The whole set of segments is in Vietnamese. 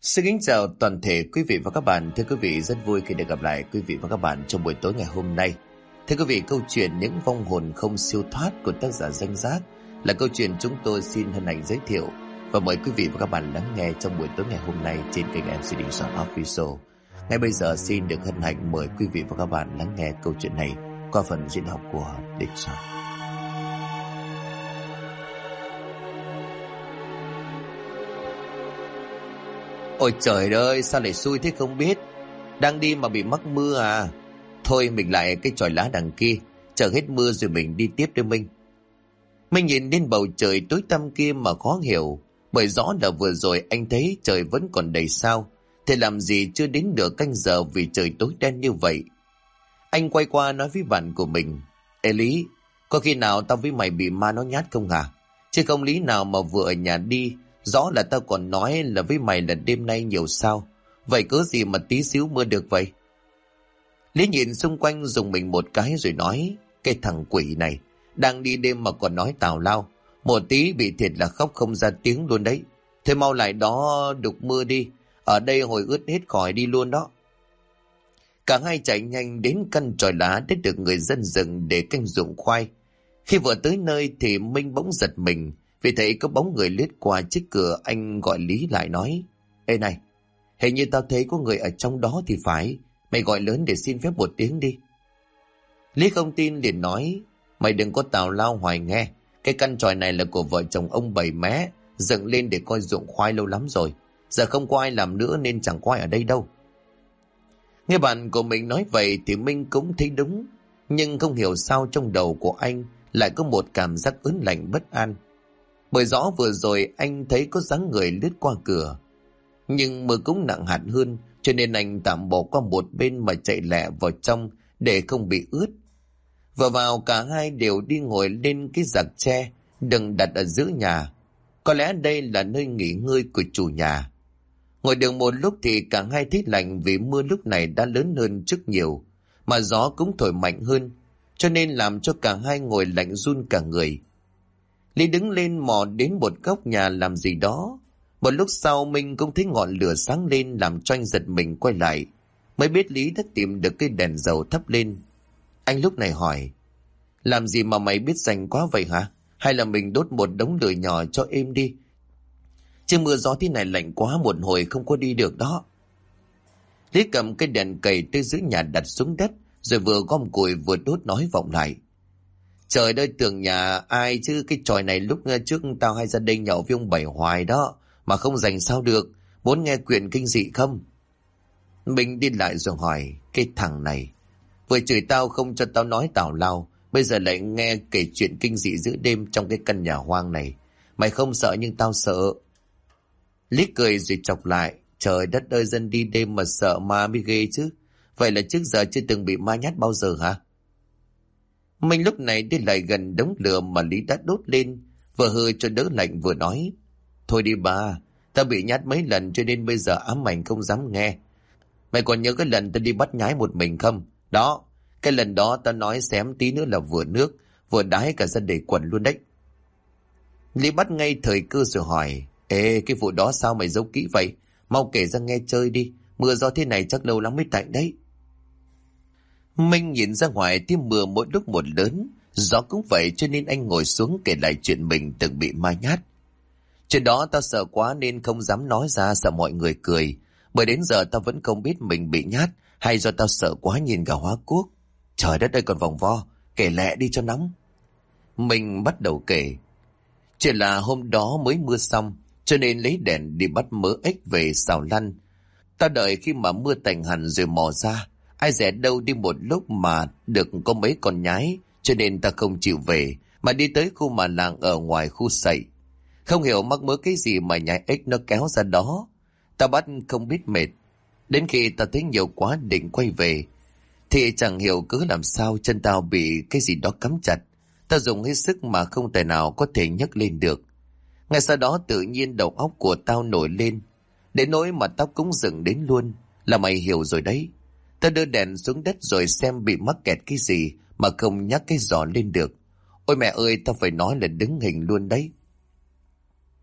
Xin kính chào toàn thể quý vị và các bạn. Thưa quý vị, rất vui khi được gặp lại quý vị và các bạn trong buổi tối ngày hôm nay. Thưa quý vị, câu chuyện Những vong hồn không siêu thoát của tác giả Danh Giác là câu chuyện chúng tôi xin hân hạnh giới thiệu và mời quý vị và các bạn lắng nghe trong buổi tối ngày hôm nay trên kênh MC Đình Soạn Official. Ngay bây giờ xin được hân hạnh mời quý vị và các bạn lắng nghe câu chuyện này qua phần diễn đọc của Đình Soạn. Ôi trời ơi, sao lại xui thế không biết. Đang đi mà bị mắc mưa à. Thôi mình lại cái chòi lá đằng kia, chờ hết mưa rồi mình đi tiếp đây Minh. Minh nhìn lên bầu trời tối tăm kia mà khó hiểu, bởi rõ là vừa rồi anh thấy trời vẫn còn đầy sao, thế làm gì chưa đến nửa canh giờ vì trời tối đen như vậy. Anh quay qua nói với bạn của mình: Ê Lý, có khi nào tao với mày bị ma nó nhát không hả? Chứ không lý nào mà vừa ở nhà đi, rõ là tao còn nói là với mày là đêm nay nhiều sao, vậy cớ gì mà tí xíu mưa được vậy? Lý nhìn xung quanh dùng mình một cái rồi nói: Cái thằng quỷ này, đang đi đêm mà còn nói tào lao, một tí bị thiệt là khóc không ra tiếng luôn đấy. Thế mau lại đó đục mưa đi, ở đây hồi ướt hết khỏi đi luôn đó. Cả hai chạy nhanh đến căn chòi lá để được người dân dựng để canh ruộng khoai. Khi vừa tới nơi thì Minh bỗng giật mình vì thấy có bóng người lướt qua trước cửa. Anh gọi Lý lại nói: Ê này, hình như tao thấy có người ở trong đó thì phải, mày gọi lớn để xin phép một tiếng đi. Lý không tin liền nói: Mày đừng có tào lao hoài nghe, cái căn chòi này là của vợ chồng ông Bảy Mé, dựng lên để coi ruộng khoai lâu lắm rồi, giờ không có ai làm nữa nên chẳng có ai ở đây đâu. Nghe bạn của mình nói vậy thì Minh cũng thấy đúng, nhưng không hiểu sao trong đầu của anh lại có một cảm giác ớn lạnh bất an. Bởi rõ vừa rồi anh thấy có dáng người lướt qua cửa, nhưng mưa cũng nặng hạt hơn, cho nên anh tạm bỏ qua một bên mà chạy lẹ vào trong để không bị ướt. Vừa vào cả hai đều đi ngồi lên cái giạc tre đừng đặt ở giữa nhà. Có lẽ đây là nơi nghỉ ngơi của chủ nhà. Ngồi được một lúc thì cả hai thấy lạnh vì mưa lúc này đã lớn hơn trước nhiều, mà gió cũng thổi mạnh hơn, cho nên làm cho cả hai ngồi lạnh run cả người. Lý đứng lên mò đến một góc nhà làm gì đó. Một lúc sau Minh cũng thấy ngọn lửa sáng lên làm cho anh giật mình quay lại, mới biết Lý đã tìm được cái đèn dầu thắp lên. Anh lúc này hỏi: Làm gì mà mày biết rành quá vậy hả? Hay là mình đốt một đống lửa nhỏ cho êm đi? Chứ mưa gió thế này lạnh quá, một hồi không có đi được đó. Lý cầm cái đèn cầy tới dưới nhà đặt xuống đất, rồi vừa gom củi vừa đốt nói vọng lại: Trời ơi, tưởng nhà ai chứ, cái tròi này lúc trước tao hay ra đây nhậu với ông Bảy hoài đó, mà không rành sao được, muốn nghe chuyện kinh dị không? Mình đi lại rồi hỏi: Cái thằng này, vừa chửi tao không cho tao nói tào lao, bây giờ lại nghe kể chuyện kinh dị giữa đêm trong cái căn nhà hoang này. Mày không sợ nhưng tao sợ. Lý cười rồi chọc lại: Trời đất ơi, dân đi đêm mà sợ ma mới ghê chứ. Vậy là trước giờ chưa từng bị ma nhát bao giờ hả? Mình lúc này đi lại gần đống lửa mà Lý đã đốt lên, vừa hơi cho đỡ lạnh vừa nói: Thôi đi bà, tao bị nhát mấy lần cho nên bây giờ ám ảnh không dám nghe. Mày còn nhớ cái lần tao đi bắt nhái một mình không? Đó, cái lần đó tao nói xém tí nữa là vừa nước, vừa đái cả ra đầy quần luôn đấy. Lý bắt ngay thời cơ rồi hỏi: Ê, cái vụ đó sao mày giấu kỹ vậy? Mau kể ra nghe chơi đi, mưa gió thế này chắc lâu lắm mới tạnh đấy. Minh nhìn ra ngoài thấy mưa mỗi lúc một lớn, gió cũng vậy, cho nên anh ngồi xuống kể lại chuyện mình từng bị ma nhát. Chuyện đó tao sợ quá nên không dám nói ra, sợ mọi người cười, bởi đến giờ tao vẫn không biết mình bị nhát hay do tao sợ quá nhìn cả hóa cuốc. Trời đất ơi còn vòng vo, kể lẹ đi cho nóng. Mình bắt đầu kể. Chuyện là hôm đó mới mưa xong, cho nên lấy đèn đi bắt mớ ếch về xào lăn. Tao đợi khi mà mưa tạnh hẳn rồi mò ra, ai dè đâu đi một lúc mà được có mấy con nhái, cho nên ta không chịu về mà đi tới khu mà làng ở ngoài khu sậy. Không hiểu mắc mớ cái gì mà nhái ếch nó kéo ra đó. Ta bắt không biết mệt. Đến khi ta thấy nhiều quá định quay về thì chẳng hiểu cứ làm sao chân tao bị cái gì đó cắm chặt. Ta dùng hết sức mà không thể nào có thể nhấc lên được. Ngay sau đó tự nhiên đầu óc của tao nổi lên, đến nỗi mà tóc cũng dựng đến luôn. Là mày hiểu rồi đấy. Ta đưa đèn xuống đất rồi xem bị mắc kẹt cái gì mà không nhắc cái giỏ lên được. Ôi mẹ ơi, tao phải nói là đứng hình luôn đấy.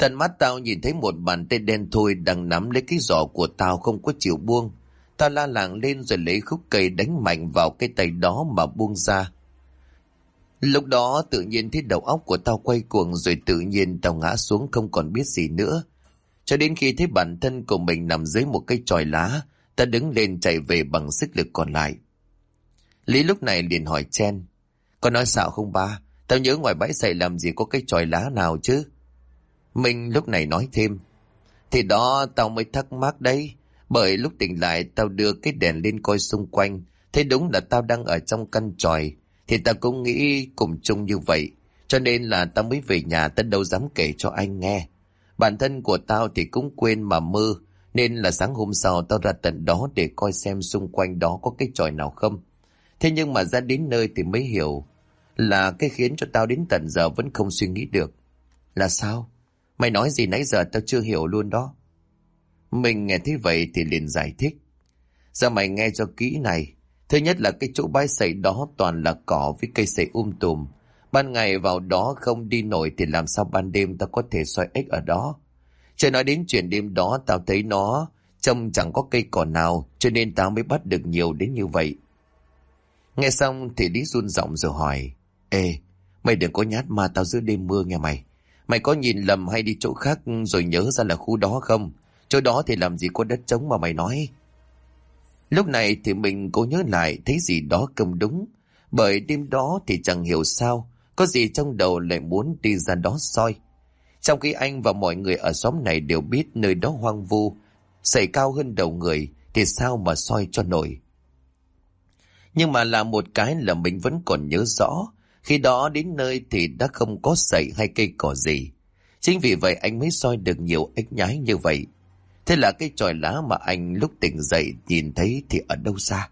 Tận mắt tao nhìn thấy một bàn tay đen thui đang nắm lấy cái giỏ của tao không có chịu buông. Tao la làng lên rồi lấy khúc cây đánh mạnh vào cái tay đó mà buông ra. Lúc đó tự nhiên thấy đầu óc của tao quay cuồng, rồi tự nhiên tao ngã xuống không còn biết gì nữa. Cho đến khi thấy bản thân của mình nằm dưới một cái chòi lá, ta đứng lên chạy về bằng sức lực còn lại. Lý lúc này liền hỏi Chen: "Có nói xạo không ba? Tao nhớ ngoài bãi sậy làm gì có cái chòi lá nào chứ?" Minh lúc này nói thêm: "Thì đó tao mới thắc mắc đấy. Bởi lúc tỉnh lại tao đưa cái đèn lên coi xung quanh, thấy đúng là tao đang ở trong căn chòi. Thì tao cũng nghĩ cùng chung như vậy. Cho nên là tao mới về nhà, tao đâu dám kể cho anh nghe. Bản thân của tao thì cũng quên mà mơ. Nên là sáng hôm sau tao ra tận đó để coi xem xung quanh đó có cái chòi nào không. Thế nhưng mà ra đến nơi thì mới hiểu là cái khiến cho tao đến tận giờ vẫn không suy nghĩ được." "Là sao? Mày nói gì nãy giờ tao chưa hiểu luôn đó." Mình nghe thấy vậy thì liền giải thích: "Giờ mày nghe cho kỹ này. Thứ nhất là cái chỗ bãi sậy đó toàn là cỏ với cây sậy tùm. Ban ngày vào đó không đi nổi thì làm sao ban đêm tao có thể xoay ếch ở đó. Chưa nói đến chuyện đêm đó tao thấy nó trông chẳng có cây cỏ nào, cho nên tao mới bắt được nhiều đến như vậy." Nghe xong thì Lý run giọng rồi hỏi: "Ê, mày đừng có nhát ma tao giữa đêm mưa nghe mày. Mày có nhìn lầm hay đi chỗ khác rồi nhớ ra là khu đó không? Chỗ đó thì làm gì có đất trống mà mày nói." Lúc này thì mình cố nhớ lại thấy gì đó không đúng. Bởi đêm đó thì chẳng hiểu sao có gì trong đầu lại muốn đi ra đó soi. Trong khi anh và mọi người ở xóm này đều biết nơi đó hoang vu, sậy cao hơn đầu người, thì sao mà soi cho nổi. Nhưng mà là một cái là mình vẫn còn nhớ rõ, khi đó đến nơi thì đã không có sậy hay cây cỏ gì. Chính vì vậy anh mới soi được nhiều ếch nhái như vậy. Thế là cái chòi lá mà anh lúc tỉnh dậy nhìn thấy thì ở đâu xa?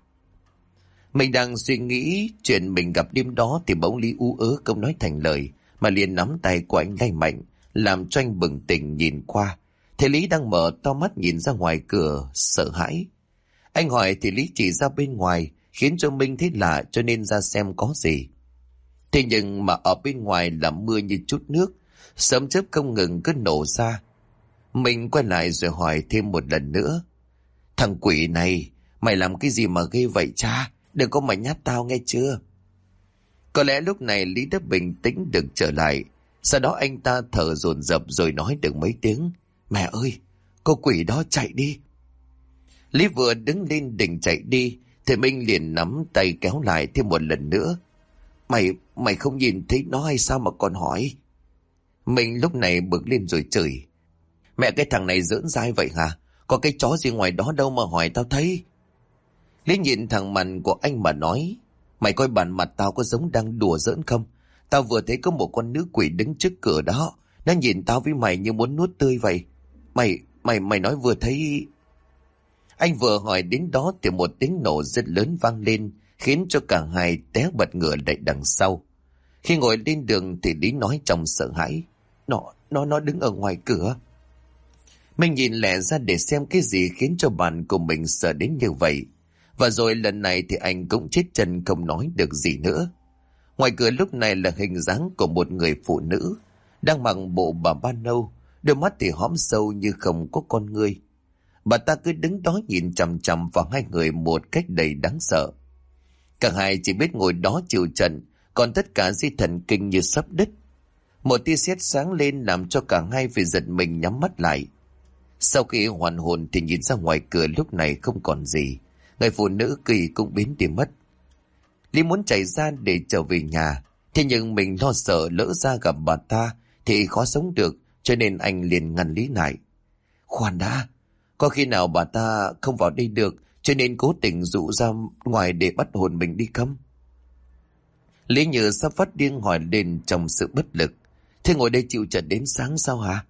Mình đang suy nghĩ chuyện mình gặp đêm đó thì bỗng Lý ú ớ không nói thành lời, mà liền nắm tay của anh lay mạnh, làm cho anh bừng tỉnh nhìn qua. Thế Lý đang mở to mắt nhìn ra ngoài cửa, sợ hãi. Anh hỏi thì Lý chỉ ra bên ngoài, khiến cho Minh thấy lạ cho nên ra xem có gì. Thế nhưng mà ở bên ngoài là mưa như chút nước, sấm chớp không ngừng cứ nổ ra. Mình quay lại rồi hỏi thêm một lần nữa: "Thằng quỷ này, mày làm cái gì mà ghê vậy cha? Đừng có mà nhát tao nghe chưa?" Có lẽ lúc này Lý đã bình tĩnh được trở lại. Sau đó anh ta thở dồn dập rồi nói được mấy tiếng: "Mẹ ơi, cô quỷ đó chạy đi." Lý vừa đứng lên định chạy đi thì Minh liền nắm tay kéo lại thêm một lần nữa: Mày không nhìn thấy nó hay sao mà còn hỏi?" Minh lúc này bực lên rồi chửi: "Mẹ, cái thằng này giỡn dai vậy hả? Có cái chó gì ngoài đó đâu mà hỏi tao thấy." Lý nhìn thằng mặt của anh mà nói: "Mày coi bản mặt tao có giống đang đùa giỡn không? Tao vừa thấy có một con nữ quỷ đứng trước cửa đó. Nó nhìn tao với mày như muốn nuốt tươi vậy. Mày nói vừa thấy..." Anh vừa hỏi đến đó thì một tiếng nổ rất lớn vang lên, khiến cho cả hai té bật ngửa lại đằng sau. Khi ngồi lên đường thì Lý nói trong sợ hãi: Nó đứng ở ngoài cửa." Mình nhìn lẹ ra để xem cái gì khiến cho bạn của mình sợ đến như vậy. Và rồi lần này thì anh cũng chết chân không nói được gì nữa. Ngoài cửa lúc này là hình dáng của một người phụ nữ, đang mặc bộ bà ba nâu, đôi mắt thì hõm sâu như không có con ngươi. Bà ta cứ đứng đó nhìn chằm chằm vào hai người một cách đầy đáng sợ. Cả hai chỉ biết ngồi đó chịu trận, còn tất cả dây thần kinh như sắp đứt. Một tia sét sáng lên làm cho cả hai phải giật mình nhắm mắt lại. Sau khi hoàn hồn thì nhìn ra ngoài cửa lúc này không còn gì. Người phụ nữ kỳ cũng biến đi mất. Lý muốn chạy ra để trở về nhà, thế nhưng mình lo sợ lỡ ra gặp bà ta thì khó sống được, cho nên anh liền ngăn Lý lại: "Khoan đã, có khi nào bà ta không vào đây được, cho nên cố tình dụ ra ngoài để bắt hồn mình đi không?" Lý như sắp phát điên hỏi lên trong sự bất lực: "Thế ngồi đây chịu trận đến sáng sao hả?"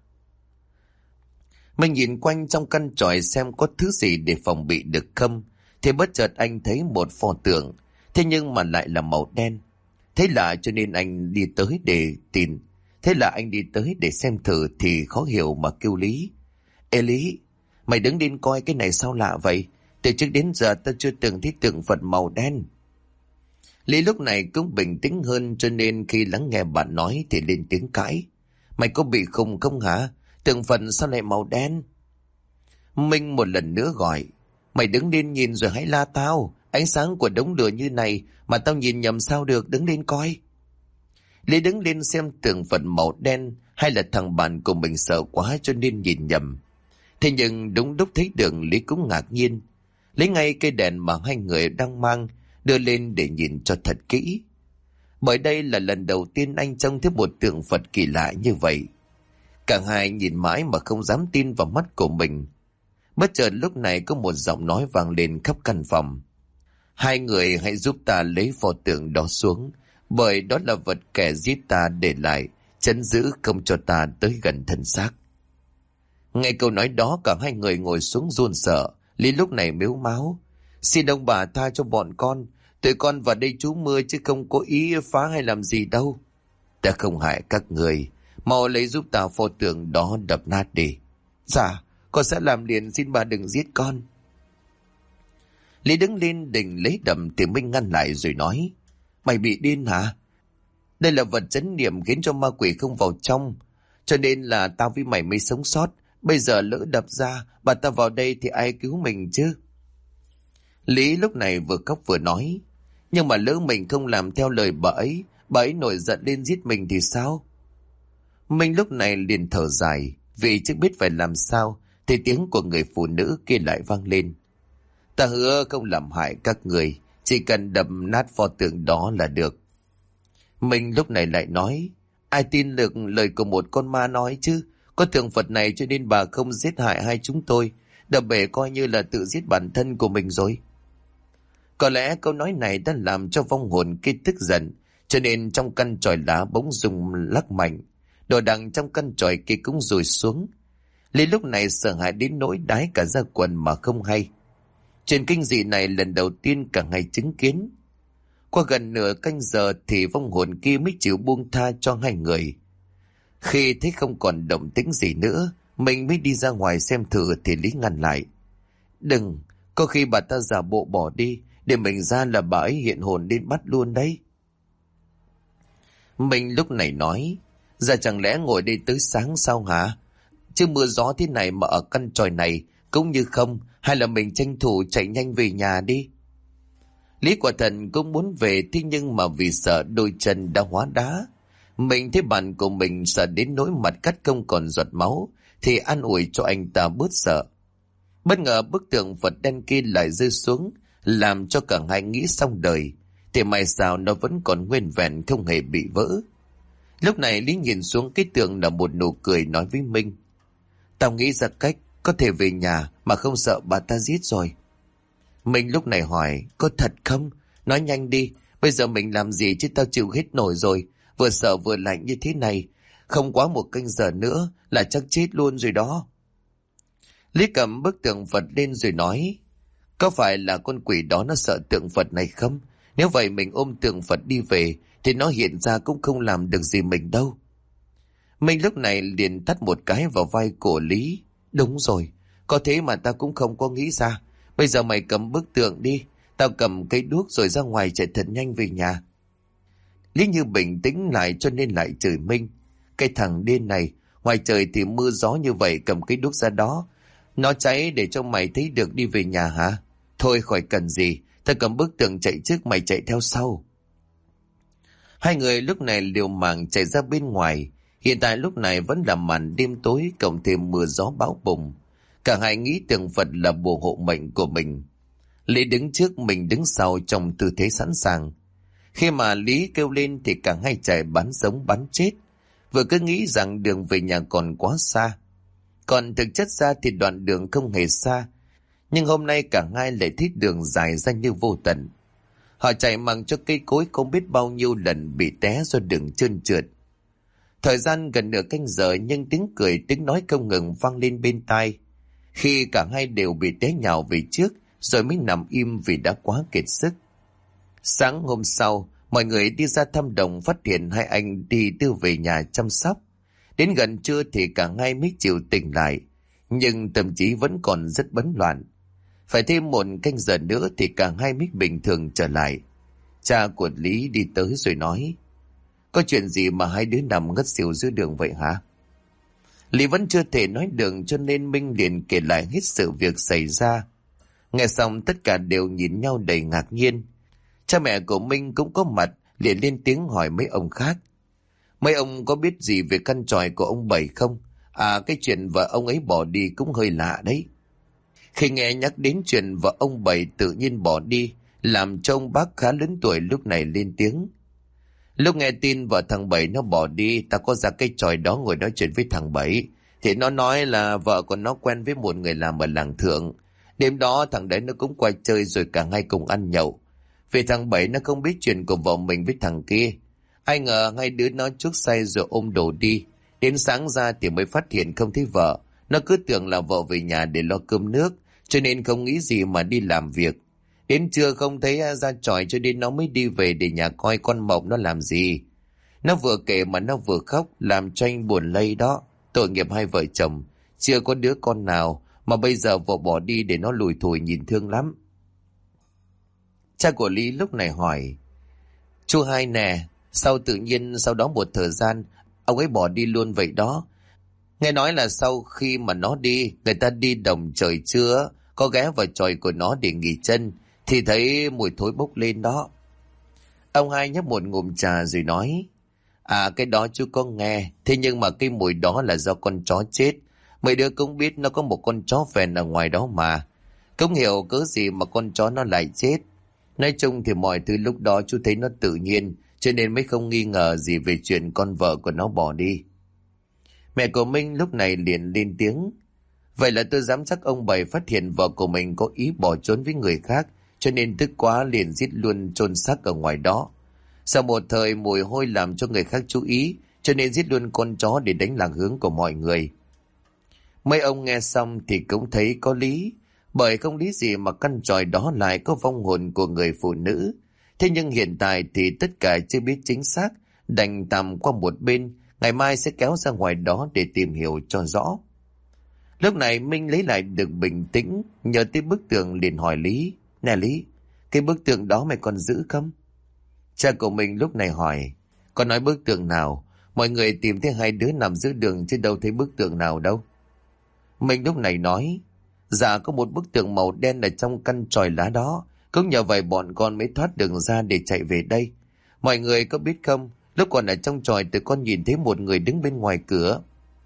Mình nhìn quanh trong căn tròi xem có thứ gì để phòng bị được không, thì bất chợt anh thấy một pho tượng, thế nhưng mà lại là màu đen. Thế lạ cho nên anh đi tới để tìm. Thế là anh đi tới để xem thử thì khó hiểu mà kêu Lý: "Ê Lý, mày đứng lên coi cái này sao lạ vậy? Từ trước đến giờ tao chưa từng thấy tượng Phật màu đen." Lý lúc này cũng bình tĩnh hơn, cho nên khi lắng nghe bạn nói thì lên tiếng cãi: "Mày có bị khùng không hả? Tượng Phật sao lại màu đen? Minh một lần nữa gọi, mày đứng lên nhìn rồi hãy la tao. Ánh sáng của đống lửa như này mà tao nhìn nhầm sao được, đứng lên coi. Lý đứng lên xem tượng Phật màu đen, hay là thằng bạn của mình sợ quá cho nên nhìn nhầm. Thế nhưng đúng lúc thấy đường, Lý cũng ngạc nhiên, lấy ngay cây đèn mà hai người đang mang đưa lên để nhìn cho thật kỹ. Bởi đây là lần đầu tiên anh trông thấy một tượng Phật kỳ lạ như vậy. Cả hai nhìn mãi mà không dám tin vào mắt của mình. Bất chợt lúc này có một giọng nói vang lên khắp căn phòng. Hai người hãy giúp ta lấy pho tượng đó xuống, bởi đó là vật kẻ giết ta để lại, trấn giữ không cho ta tới gần thân xác. Nghe câu nói đó cả hai người ngồi xuống run sợ. Lý lúc này mếu máo, xin ông bà tha cho bọn con, tụi con vào đây trú mưa chứ không có ý phá hay làm gì đâu. Ta không hại các người, mau lấy giúp ta pho tượng đó đập nát đi. Dạ, con sẽ làm liền, xin bà đừng giết con. Lý đứng lên định lấy đầm thì Minh ngăn lại rồi nói, mày bị điên hả? Đây là vật trấn niệm khiến cho ma quỷ không vào trong, cho nên là tao với mày mới sống sót. Bây giờ lỡ đập ra, bà ta vào đây thì ai cứu mình chứ? Lý lúc này vừa khóc vừa nói, nhưng mà lỡ mình không làm theo lời bà ấy nổi giận lên giết mình thì sao? Minh lúc này liền thở dài, vì chưa biết phải làm sao thì tiếng của người phụ nữ kia lại vang lên. Ta hứa không làm hại các người, chỉ cần đập nát pho tượng đó là được. Minh lúc này lại nói, ai tin được lời của một con ma nói chứ? Có tượng Phật này cho nên bà không giết hại hai chúng tôi, đập bể coi như là tự giết bản thân của mình rồi. Có lẽ câu nói này đã làm cho vong hồn kia tức giận, cho nên trong căn chòi lá bỗng rung lắc mạnh, đồ đằng trong căn chòi kia cũng rùi xuống. Lý lúc này sợ hãi đến nỗi đái cả ra quần mà không hay. Chuyện kinh dị này lần đầu tiên cả ngày chứng kiến. Qua gần nửa canh giờ thì vong hồn kia mới chịu buông tha cho hai người. Khi thấy không còn động tĩnh gì nữa, mình mới đi ra ngoài xem thử thì Lý ngăn lại. Đừng, có khi bà ta giả bộ bỏ đi, để mình ra là bà ấy hiện hồn đến bắt luôn đấy. Mình lúc này nói, giờ chẳng lẽ ngồi đây tới sáng sao hả? Chứ mưa gió thế này mà ở căn chòi này cũng như không, hay là mình tranh thủ chạy nhanh về nhà đi. Lý quả thần cũng muốn về, thế nhưng mà vì sợ đôi chân đã hóa đá. Mình thấy bạn của mình sợ đến nỗi mặt cắt không còn giọt máu, thì an ủi cho anh ta bớt sợ. Bất ngờ bức tượng Phật đen kia lại rơi xuống, làm cho cả hai nghĩ xong đời, thì may sao nó vẫn còn nguyên vẹn không hề bị vỡ. Lúc này Lý nhìn xuống cái tượng là một nụ cười nói với Minh, tao nghĩ ra cách có thể về nhà mà không sợ bà ta giết rồi. Minh lúc này hỏi, có thật không? Nói nhanh đi, bây giờ mình làm gì chứ tao chịu hết nổi rồi, vừa sợ vừa lạnh như thế này, không quá một canh giờ nữa là chắc chết luôn rồi đó. Lý cầm bức tượng Phật lên rồi nói, có phải là con quỷ đó nó sợ tượng Phật này không? Nếu vậy mình ôm tượng Phật đi về thì nó hiện ra cũng không làm được gì mình đâu. Mình lúc này liền tắt một cái vào vai của Lý. Đúng rồi, có thế mà ta cũng không có nghĩ ra. Bây giờ mày cầm bức tượng đi, tao cầm cây đuốc rồi ra ngoài chạy thật nhanh về nhà. Lý như bình tĩnh lại cho nên lại chửi Minh, cái thằng điên này, ngoài trời thì mưa gió như vậy cầm cây đuốc ra đó, nó cháy để cho mày thấy được đi về nhà hả? Thôi khỏi cần gì, tao cầm bức tượng chạy trước, mày chạy theo sau. Hai người lúc này liều mạng chạy ra bên ngoài. Hiện tại lúc này vẫn là màn đêm tối cộng thêm mưa gió bão bùng. Cả hai nghĩ tượng Phật là bùa hộ mệnh của mình. Lý đứng trước, mình đứng sau trong tư thế sẵn sàng. Khi mà Lý kêu lên thì cả hai chạy bắn sống bắn chết. Vừa cứ nghĩ rằng đường về nhà còn quá xa. Còn thực chất ra thì đoạn đường không hề xa. Nhưng hôm nay cả hai lại thấy đường dài ra như vô tận. Họ chạy mặc cho cây cối không biết bao nhiêu lần bị té do đường trơn trượt. Thời gian gần nửa canh giờ nhưng tiếng cười tiếng nói không ngừng vang lên bên tai. Khi cả hai đều bị té nhào về trước rồi mới nằm im vì đã quá kiệt sức. Sáng hôm sau, mọi người đi ra thăm đồng phát hiện hai anh đi đưa về nhà chăm sóc. Đến gần trưa thì cả hai mới chịu tỉnh lại, nhưng tâm trí vẫn còn rất bấn loạn. Phải thêm một canh giờ nữa thì cả hai mới bình thường trở lại. Cha của Lý đi tới rồi nói, có chuyện gì mà hai đứa nằm ngất xỉu giữa đường vậy hả? Lý vẫn chưa thể nói được cho nên Minh liền kể lại hết sự việc xảy ra. Nghe xong tất cả đều nhìn nhau đầy ngạc nhiên. Cha mẹ của Minh cũng có mặt, liền lên tiếng hỏi mấy ông khác. Mấy ông có biết gì về căn tròi của ông Bảy không? À, cái chuyện vợ ông ấy bỏ đi cũng hơi lạ đấy. Khi nghe nhắc đến chuyện vợ ông Bảy tự nhiên bỏ đi, làm cho ông bác khá lớn tuổi lúc này lên tiếng. Lúc nghe tin vợ thằng Bảy nó bỏ đi, ta có ra cái chòi đó ngồi nói chuyện với thằng Bảy. Thì nó nói là vợ của nó quen với một người làm ở làng Thượng. Đêm đó thằng đấy nó cũng qua chơi rồi cả hai cùng ăn nhậu. Vì thằng Bảy nó không biết chuyện của vợ mình với thằng kia. Ai ngờ hai đứa nó chuốc say rồi ôm đồ đi. Đến sáng ra thì mới phát hiện không thấy vợ. Nó cứ tưởng là vợ về nhà để lo cơm nước, cho nên không nghĩ gì mà đi làm việc. Đến trưa không thấy ra chòi cho nên nó mới đi về để nhà coi con Mộng nó làm gì. Nó vừa kể mà nó vừa khóc, làm cho anh buồn lây đó. Tội nghiệp hai vợ chồng, chưa có đứa con nào mà bây giờ vợ bỏ đi để nó lủi thủi nhìn thương lắm. Cha của Lý lúc này hỏi, chú hai nè, sao tự nhiên sau đó một thời gian ông ấy bỏ đi luôn vậy đó? Nghe nói là sau khi mà nó đi, người ta đi đồng trời trưa, có ghé vào chòi của nó để nghỉ chân, thì thấy mùi thối bốc lên đó. Ông hai nhấp một ngụm trà rồi nói, à cái đó chú có nghe, thế nhưng mà cái mùi đó là do con chó chết. Mấy đứa cũng biết nó có một con chó phèn ở ngoài đó mà. Không hiểu cớ gì mà con chó nó lại chết. Nói chung thì mọi thứ lúc đó chú thấy nó tự nhiên, cho nên mới không nghi ngờ gì về chuyện con vợ của nó bỏ đi. Mẹ của Minh lúc này liền lên tiếng. Vậy là tôi dám chắc ông Bảy phát hiện vợ của mình có ý bỏ trốn với người khác, cho nên tức quá liền giết luôn chôn xác ở ngoài đó. Sau một thời mùi hôi làm cho người khác chú ý, cho nên giết luôn con chó để đánh lạc hướng của mọi người. Mấy ông nghe xong thì cũng thấy có lý, bởi không lý gì mà căn chòi đó lại có vong hồn của người phụ nữ. Thế nhưng hiện tại thì tất cả chưa biết chính xác, đành tạm qua một bên, ngày mai sẽ kéo ra ngoài đó để tìm hiểu cho rõ. Lúc này Minh lấy lại được bình tĩnh, nhờ tới bức tường liền hỏi Lý, nè Lý, cái bức tượng đó mày còn giữ không? Cha của mình lúc này hỏi, con nói bức tượng nào? Mọi người tìm thấy hai đứa nằm giữa đường chứ đâu thấy bức tượng nào đâu. Mình lúc này nói, dạ có một bức tượng màu đen ở trong căn chòi lá đó, cũng nhờ vậy bọn con mới thoát đường ra để chạy về đây. Mọi người có biết không, lúc còn ở trong chòi tụi con nhìn thấy một người đứng bên ngoài cửa.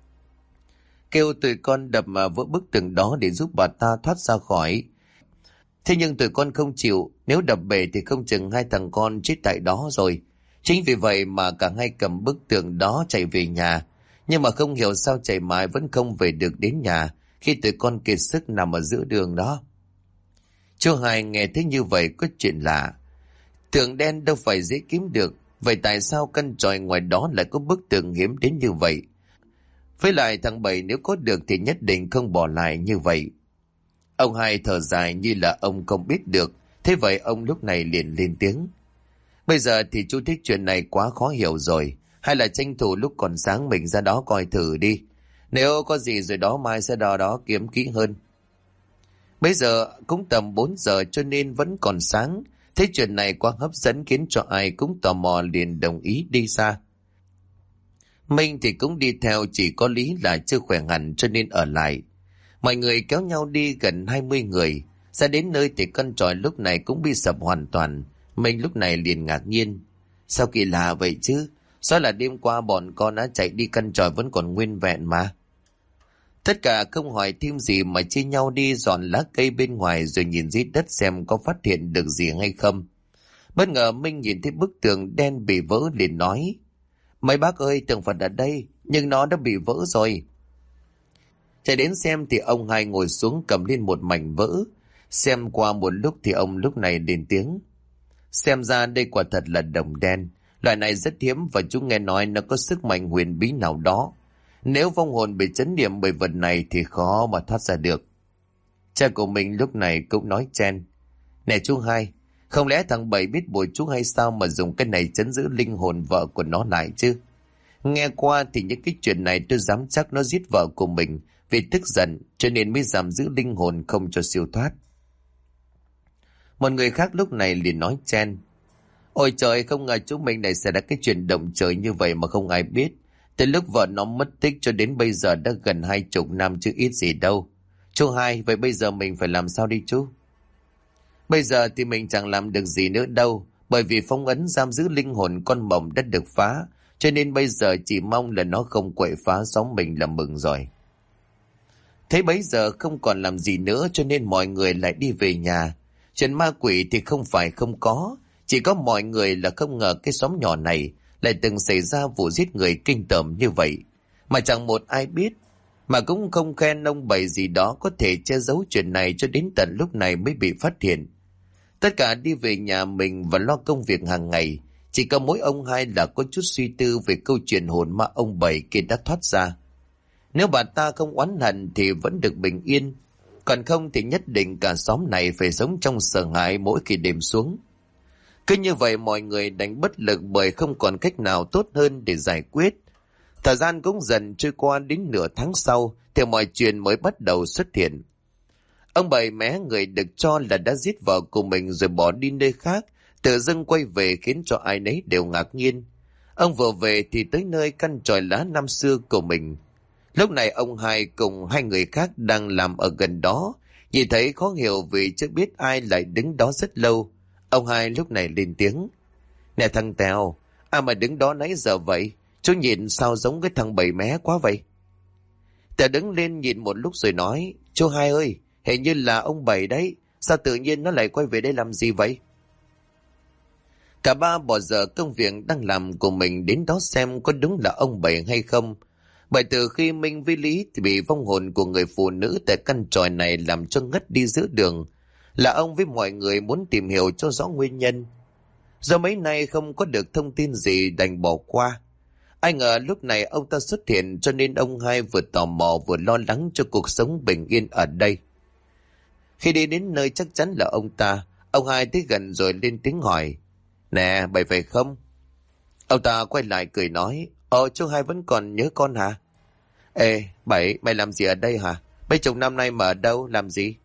Kêu tụi con đập mà vỡ bức tường đó để giúp bà ta thoát ra khỏi. Thế nhưng tụi con không chịu, nếu đập bể thì không chừng hai thằng con chết tại đó rồi. Chính vì vậy mà cả hai cầm bức tường đó chạy về nhà. Nhưng mà không hiểu sao chạy mãi vẫn không về được đến nhà, khi tụi con kiệt sức nằm ở giữa đường đó. Chú Hai nghe thấy như vậy có chuyện lạ. Tường đen đâu phải dễ kiếm được, vậy tại sao căn chòi ngoài đó lại có bức tường hiếm đến như vậy? Với lại thằng Bảy nếu có được thì nhất định không bỏ lại như vậy. Ông Hai thở dài như là ông không biết được, thế vậy ông lúc này liền lên tiếng. Bây giờ thì chú thích chuyện này quá khó hiểu rồi, hay là tranh thủ lúc còn sáng mình ra đó coi thử đi. Nếu có gì rồi đó mai sẽ đo đó kiếm kỹ hơn. Bây giờ cũng tầm 4 giờ cho nên vẫn còn sáng, thế chuyện này quá hấp dẫn khiến cho ai cũng tò mò liền đồng ý đi xa. Minh thì cũng đi theo, chỉ có Lý là chưa khỏe hẳn cho nên ở lại. Mọi người kéo nhau đi gần 20 người. Ra đến nơi thì căn chòi lúc này cũng bị sập hoàn toàn. Minh lúc này liền ngạc nhiên. Sao kỳ lạ vậy chứ? Sao là đêm qua bọn con đã chạy đi căn chòi vẫn còn nguyên vẹn mà? Tất cả không hỏi thêm gì mà chia nhau đi dọn lá cây bên ngoài rồi nhìn dưới đất xem có phát hiện được gì hay không. Bất ngờ Minh nhìn thấy bức tường đen bị vỡ liền nói. Mấy bác ơi, tượng Phật ở đây, nhưng nó đã bị vỡ rồi. Chạy đến xem thì ông Hai ngồi xuống cầm lên một mảnh vỡ. Xem qua một lúc thì ông lúc này lên tiếng. Xem ra đây quả thật là đồng đen. Loại này rất hiếm và chúng nghe nói nó có sức mạnh huyền bí nào đó. Nếu vong hồn bị chấn niệm bởi vật này thì khó mà thoát ra được. Cha của mình lúc này cũng nói chen. Nè chú Hai, không lẽ thằng Bảy biết bùa chú hay sao mà dùng cái này chấn giữ linh hồn vợ của nó lại chứ? Nghe qua thì những cái chuyện này tôi dám chắc nó giết vợ của mình vì tức giận cho nên mới giam giữ linh hồn không cho siêu thoát. Một người khác lúc này liền nói chen. Ôi trời, không ngờ chúng mình này sẽ là cái chuyện động trời như vậy mà không ai biết. Từ lúc vợ nó mất tích cho đến bây giờ đã gần 20 năm chứ ít gì đâu. Chú hai, vậy bây giờ mình phải làm sao đi chú? Bây giờ thì mình chẳng làm được gì nữa đâu, bởi vì phong ấn giam giữ linh hồn con mộng đã được phá, cho nên bây giờ chỉ mong là nó không quậy phá xóm mình là mừng rồi. Thế bấy giờ không còn làm gì nữa cho nên mọi người lại đi về nhà. Chuyện ma quỷ thì không phải không có, chỉ có mọi người là không ngờ cái xóm nhỏ này lại từng xảy ra vụ giết người kinh tởm như vậy, mà chẳng một ai biết, mà cũng không khen ông Bảy gì đó có thể che giấu chuyện này cho đến tận lúc này mới bị phát hiện. Tất cả đi về nhà mình và lo công việc hàng ngày, chỉ có mỗi ông hai là có chút suy tư về câu chuyện hồn ma ông Bảy kia đã thoát ra. Nếu bà ta không oán hận thì vẫn được bình yên, còn không thì nhất định cả xóm này phải sống trong sợ hãi mỗi khi đêm xuống. Cứ như vậy mọi người đánh bất lực bởi không còn cách nào tốt hơn để giải quyết. Thời gian cũng dần trôi qua, đến nửa tháng sau thì mọi chuyện mới bắt đầu xuất hiện. Ông Bảy mé người được cho là đã giết vợ của mình rồi bỏ đi nơi khác, tự dưng quay về khiến cho ai nấy đều ngạc nhiên. Ông vừa về thì tới nơi căn chòi lá năm xưa của mình. Lúc này ông hai cùng hai người khác đang làm ở gần đó, nhìn thấy khó hiểu vì chưa biết ai lại đứng đó rất lâu. Ông hai lúc này lên tiếng: "Nè thằng Tèo, mà đứng đó nãy giờ vậy? Chú nhìn sao giống cái thằng Bảy mé quá vậy?" Tèo đứng lên nhìn một lúc rồi nói: "Chú hai ơi, hình như là ông Bảy đấy, sao tự nhiên nó lại quay về đây làm gì vậy?" Cả ba bỏ dở công việc đang làm của mình đến đó xem có đúng là ông Bảy hay không. Bởi từ khi Minh với Lý thì bị vong hồn của người phụ nữ tại căn tròi này làm cho ngất đi giữa đường, là ông với mọi người muốn tìm hiểu cho rõ nguyên nhân. Do mấy nay không có được thông tin gì đành bỏ qua. Ai ngờ lúc này ông ta xuất hiện cho nên ông hai vừa tò mò vừa lo lắng cho cuộc sống bình yên ở đây. Khi đi đến nơi chắc chắn là ông hai tới gần rồi lên tiếng hỏi: "Nè, Bảy phải không?" Ông ta quay lại cười nói: Chú hai vẫn còn nhớ con hả?" "Ê, Bảy, mày làm gì ở đây hả? Mấy chục năm nay mà ở đâu, làm gì?"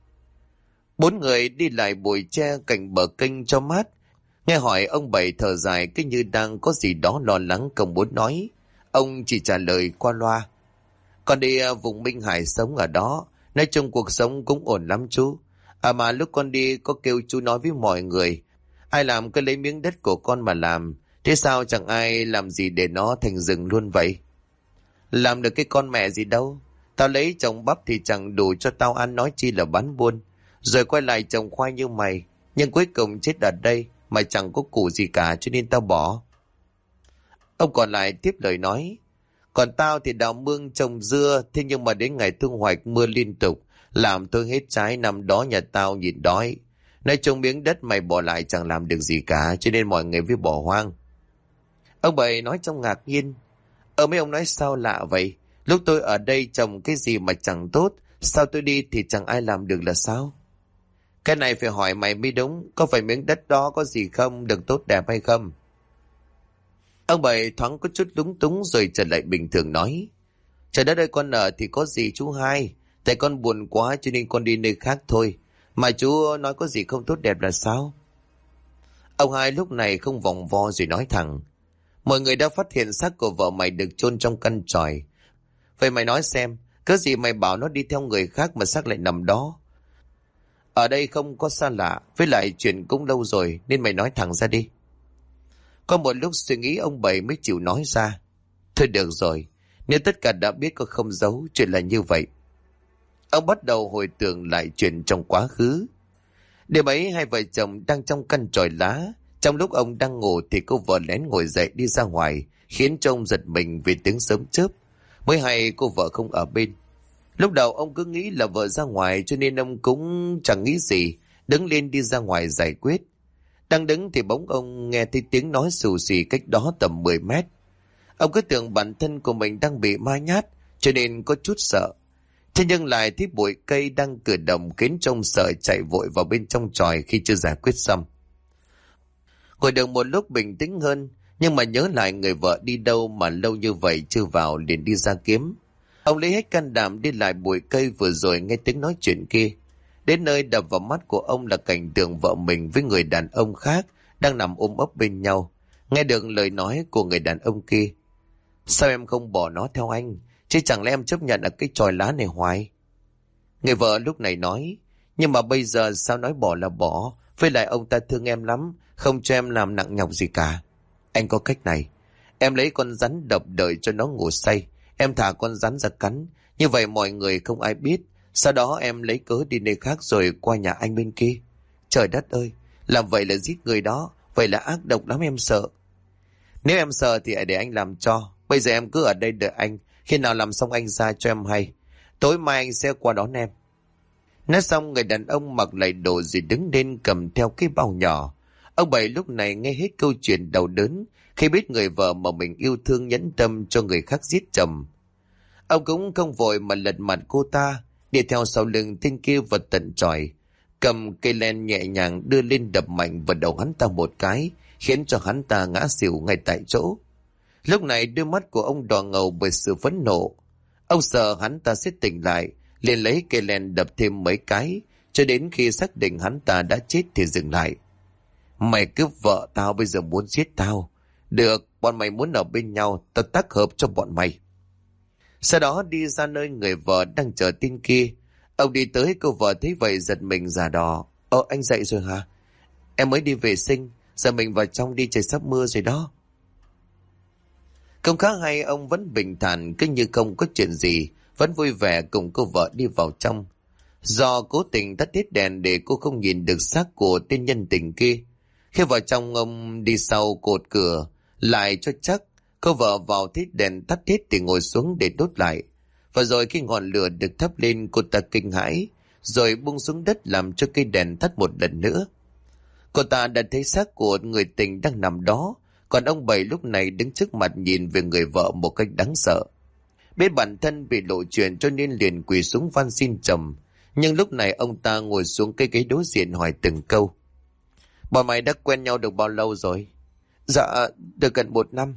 Bốn người đi lại bụi tre cạnh bờ kênh cho mát. Nghe hỏi ông Bảy thở dài cứ như đang có gì đó lo lắng không muốn nói. Ông chỉ trả lời qua loa: "Con đi vùng Minh Hải sống ở đó. Nói chung cuộc sống cũng ổn lắm chú. Mà lúc con đi có kêu chú nói với mọi người, ai làm cứ lấy miếng đất của con mà làm. Thế sao chẳng ai làm gì để nó thành rừng luôn vậy?" "Làm được cái con mẹ gì đâu. Tao lấy trồng bắp thì chẳng đủ cho tao ăn, nói chi là bán buôn. Rồi quay lại trồng khoai như mày. Nhưng cuối cùng chết ở đây mà chẳng có củ gì cả cho nên tao bỏ." Ông còn lại tiếp lời nói: "Còn tao thì đào mương trồng dưa, thế nhưng mà đến ngày thu hoạch mưa liên tục, làm tôi hết trái, năm đó nhà tao nhịn đói. Nói chung miếng đất mày bỏ lại chẳng làm được gì cả, cho nên mọi người mới bỏ hoang." Ông Bảy nói trong ngạc nhiên: Mấy ông nói sao lạ vậy? Lúc tôi ở đây trồng cái gì mà chẳng tốt, sao tôi đi thì chẳng ai làm được là sao?" "Cái này phải hỏi mày mới đúng, có phải miếng đất đó có gì không, được tốt đẹp hay không?" Ông Bảy thoáng có chút lúng túng rồi trở lại bình thường nói: "Trời đất ơi, con ở thì có gì chú hai, tại con buồn quá cho nên con đi nơi khác thôi. Mà chú nói có gì không tốt đẹp là sao?" Ông hai lúc này không vòng vo rồi nói thẳng: "Mọi người đã phát hiện xác của vợ mày được chôn trong căn chòi. Vậy mày nói xem, cớ gì mày bảo nó đi theo người khác mà xác lại nằm đó? Ở đây không có xa lạ, với lại chuyện cũng lâu rồi nên mày nói thẳng ra đi." Có một lúc suy nghĩ ông Bảy mới chịu nói ra: "Thôi được rồi, nếu tất cả đã biết có không giấu, chuyện là như vậy." Ông bắt đầu hồi tưởng lại chuyện trong quá khứ. Đêm ấy hai vợ chồng đang trong căn chòi lá. Trong lúc ông đang ngủ thì cô vợ lén ngồi dậy đi ra ngoài, khiến cho ông giật mình vì tiếng sấm chớp. Mới hay cô vợ không ở bên. Lúc đầu ông cứ nghĩ là vợ ra ngoài cho nên ông cũng chẳng nghĩ gì, đứng lên đi ra ngoài giải quyết. Đang đứng thì bỗng ông nghe thấy tiếng nói xù xì cách đó tầm 10 mét. Ông cứ tưởng bản thân của mình đang bị ma nhát cho nên có chút sợ. Thế nhưng lại thấy bụi cây đang cử động khiến trông sợ, chạy vội vào bên trong chòi khi chưa giải quyết xong. Ngồi được một lúc bình tĩnh hơn, nhưng mà nhớ lại người vợ đi đâu mà lâu như vậy chưa vào, liền đi ra kiếm. Ông lấy hết can đảm đi lại bụi cây vừa rồi nghe tiếng nói chuyện kia. Đến nơi đập vào mắt của ông là cảnh tượng vợ mình với người đàn ông khác đang nằm ôm ấp bên nhau, nghe được lời nói của người đàn ông kia. Sao em không bỏ nó theo anh? Chứ chẳng lẽ em chấp nhận ở cái chòi lá này hoài? Người vợ lúc này nói, nhưng mà bây giờ sao nói bỏ là bỏ, với lại ông ta thương em lắm, không cho em làm nặng nhọc gì cả. Anh có cách này, em lấy con rắn độc đợi cho nó ngủ say, em thả con rắn ra cắn, như vậy mọi người không ai biết, sau đó em lấy cớ đi nơi khác rồi qua nhà anh bên kia. Trời đất ơi, làm vậy là giết người đó, vậy là ác độc lắm, em sợ. Nếu em sợ thì để anh làm cho, bây giờ em cứ ở đây đợi anh, khi nào làm xong anh ra cho em hay. Tối mai anh sẽ qua đón em. Nói xong người đàn ông mặc lại đồ rồi đứng lên cầm theo cái bao nhỏ. Ông Bảy lúc này nghe hết câu chuyện đau đớn khi biết người vợ mà mình yêu thương nhẫn tâm cho người khác giết chồng. Ông cũng không vội mà lật mặt cô ta, đi theo sau lưng tên kia vật tận chòi, cầm cây len nhẹ nhàng đưa lên đập mạnh vào đầu hắn ta một cái, khiến cho hắn ta ngã xỉu ngay tại chỗ. Lúc này đôi mắt của ông đỏ ngầu bởi sự phẫn nộ. Ông sợ hắn ta sẽ tỉnh lại, liền lấy cây len đập thêm mấy cái, cho đến khi xác định hắn ta đã chết thì dừng lại. Mày cướp vợ tao, bây giờ muốn giết tao. Được, bọn mày muốn ở bên nhau, tao tác hợp cho bọn mày. Sau đó đi ra nơi người vợ đang chờ tin kia. Ông đi tới, cô vợ thấy vậy giật mình giả đò. Anh dậy rồi hả? Em mới đi vệ sinh, giờ mình vào trong đi, trời sắp mưa rồi đó. Không khá hay, ông vẫn bình thản cứ như không có chuyện gì, vẫn vui vẻ cùng cô vợ đi vào trong. Do cố tình tắt hết đèn để cô không nhìn được xác của tên nhân tình kia. Khi vào trong, ông đi sau cột cửa lại cho chắc. Cô vợ vào thấy đèn tắt hết thì ngồi xuống để đốt lại. Và rồi khi ngọn lửa được thắp lên, cô ta kinh hãi rồi buông xuống đất làm cho cây đèn tắt một lần nữa. Cô ta đã thấy xác của người tình đang nằm đó, còn ông Bảy lúc này đứng trước mặt nhìn về người vợ một cách đáng sợ. Biết bản thân bị lộ chuyện cho nên liền quỳ xuống van xin chồng. Nhưng lúc này ông ta ngồi xuống cái ghế đối diện hỏi từng câu. Bọn mày đã quen nhau được bao lâu rồi? Dạ, được gần 1 năm.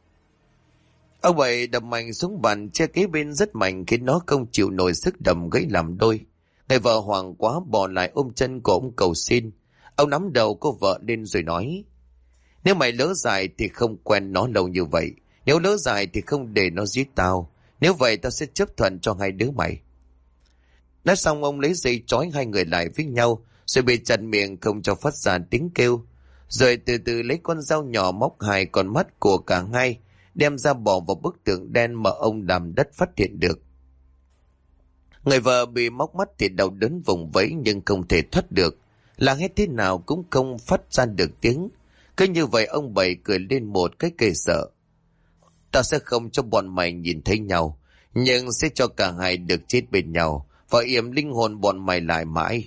Ông Bảy đập mạnh xuống bàn che kế bên rất mạnh khiến nó không chịu nổi sức đầm gãy làm đôi. Người vợ hoảng quá bỏ lại ôm chân của ông cầu xin. Ông nắm đầu cô vợ lên rồi nói. Nếu mày lỡ dại thì không quen nó lâu như vậy. Nếu lỡ dại thì không để nó giết tao. Nếu vậy tao sẽ chấp thuận cho hai đứa mày. Nói xong ông lấy dây trói hai người lại với nhau, rồi bị chặt miệng không cho phát ra tiếng kêu. Rồi từ từ lấy con dao nhỏ móc hai con mắt của cả hai, đem ra bỏ vào bức tượng đen mà ông đàm đất phát hiện được. Người vợ bị móc mắt thì đau đớn vùng vẫy nhưng không thể thoát được. Là hết thế nào cũng không phát ra được tiếng. Cứ như vậy ông Bảy cười lên một cái kề sợ. Tao sẽ không cho bọn mày nhìn thấy nhau, nhưng sẽ cho cả hai được chết bên nhau và yểm linh hồn bọn mày lại mãi.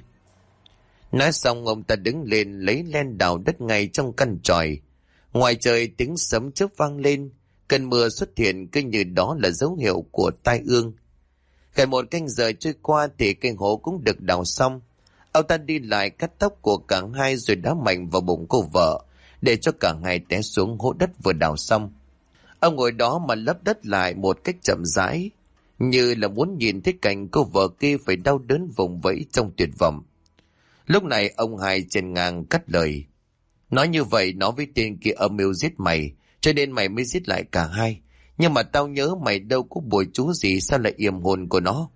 Nói xong ông ta đứng lên lấy len đào đất ngay trong căn chòi. Ngoài trời tiếng sấm chớp vang lên, cơn mưa xuất hiện cứ như đó là dấu hiệu của tai ương. Gần 1 canh giờ trôi qua thì cây hố cũng được đào xong. Ông ta đi lại cắt tóc của cả hai rồi đá mạnh vào bụng cô vợ để cho cả hai té xuống hố đất vừa đào xong. Ông ngồi đó mà lấp đất lại một cách chậm rãi, như là muốn nhìn thấy cảnh cô vợ kia phải đau đớn vùng vẫy trong tuyệt vọng. Lúc này ông Hai chèn ngang cắt lời. Nói như vậy nó với tên kia âm mưu giết mày, cho nên mày mới giết lại cả hai. Nhưng mà tao nhớ mày đâu có bùa chú gì, sao lại yểm hồn của nó?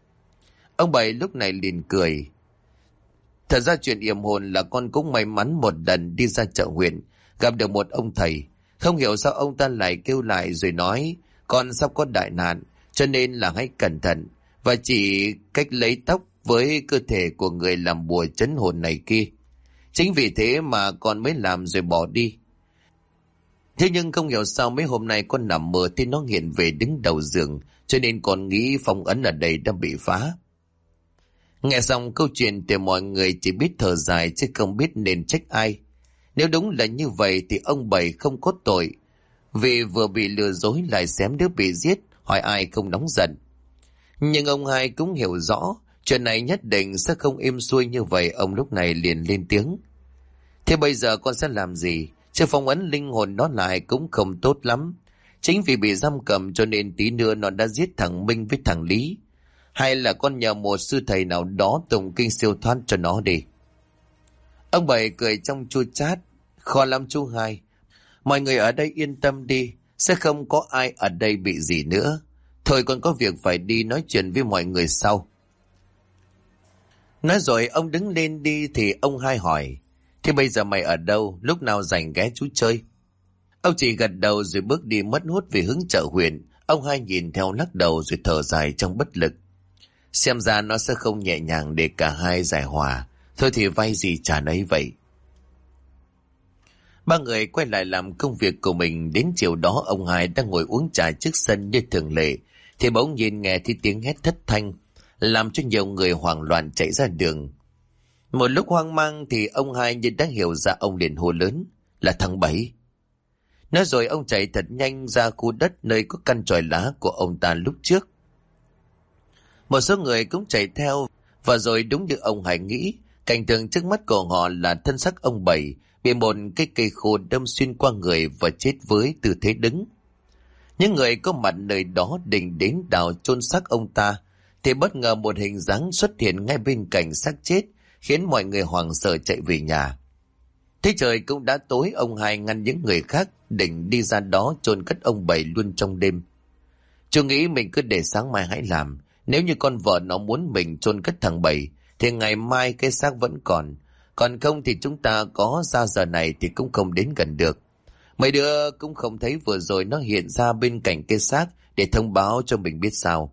Ông Bảy lúc này liền cười. Thật ra chuyện yểm hồn là con cũng may mắn một lần đi ra chợ huyện, gặp được một ông thầy. Không hiểu sao ông ta lại kêu lại rồi nói, con sắp có đại nạn, cho nên là hãy cẩn thận, và chỉ cách lấy tóc với cơ thể của người làm bùa trấn hồn này kia. Chính vì thế mà con mới làm rồi bỏ đi. Thế nhưng không hiểu sao mấy hôm nay con nằm mơ thì nó hiện về đứng đầu giường, cho nên con nghĩ phong ấn ở đây đã bị phá. Nghe xong câu chuyện thì mọi người chỉ biết thở dài chứ không biết nên trách ai. Nếu đúng là như vậy thì ông Bảy không có tội, vì vừa bị lừa dối lại xém đứa bị giết, hỏi ai không nóng giận. Nhưng ông Hai cũng hiểu rõ chuyện này nhất định sẽ không êm xuôi như vậy. Ông lúc này liền lên tiếng. Thế bây giờ con sẽ làm gì? Chứ phong ấn linh hồn nó lại cũng không tốt lắm. Chính vì bị giam cầm cho nên tí nữa nó đã giết thằng Minh với thằng Lý. Hay là con nhờ một sư thầy nào đó tụng kinh siêu thoát cho nó đi. Ông Bảy cười trong chua chát. Khó lắm chú Hai. Mọi người ở đây yên tâm đi. sẽ không có ai ở đây bị gì nữa. Thôi còn có việc phải đi nói chuyện với mọi người sau. Nói rồi ông đứng lên đi thì ông hai hỏi, thế bây giờ mày ở đâu, lúc nào rảnh ghé chú chơi? Ông chỉ gật đầu rồi bước đi mất hút về hướng chợ huyện. Ông hai nhìn theo lắc đầu rồi thở dài trong bất lực. Xem ra nó sẽ không nhẹ nhàng để cả hai giải hòa. Thôi thì vay gì trả nấy vậy. Ba người quay lại làm công việc của mình. Đến chiều đó ông hai đang ngồi uống trà trước sân như thường lệ thì bỗng nhìn nghe thấy tiếng hét thất thanh, làm cho nhiều người hoảng loạn chạy ra đường. Một lúc hoang mang thì ông hai như đã hiểu ra, ông liền hô lớn, là thằng Bảy. Nói rồi ông chạy thật nhanh ra khu đất nơi có căn chòi lá của ông ta lúc trước. Một số người cũng chạy theo, và rồi đúng như ông Hải nghĩ, cảnh tượng trước mắt của họ là thân xác ông Bảy bị một cái cây khô đâm xuyên qua người và chết với tư thế đứng. Những người có mặt nơi đó định đến đào chôn xác ông ta, thì bất ngờ một hình dáng xuất hiện ngay bên cạnh xác chết, khiến mọi người hoảng sợ chạy về nhà. Thế trời cũng đã tối, ông hai ngăn những người khác định đi ra đó chôn cất ông Bảy luôn trong đêm. Chú nghĩ mình cứ để sáng mai hãy làm. Nếu như con vợ nó muốn mình chôn cất thằng Bảy thì ngày mai cái xác vẫn còn. Còn không thì chúng ta có ra giờ này thì cũng không đến gần được. Mấy đứa cũng không thấy vừa rồi nó hiện ra bên cạnh cái xác để thông báo cho mình biết sao.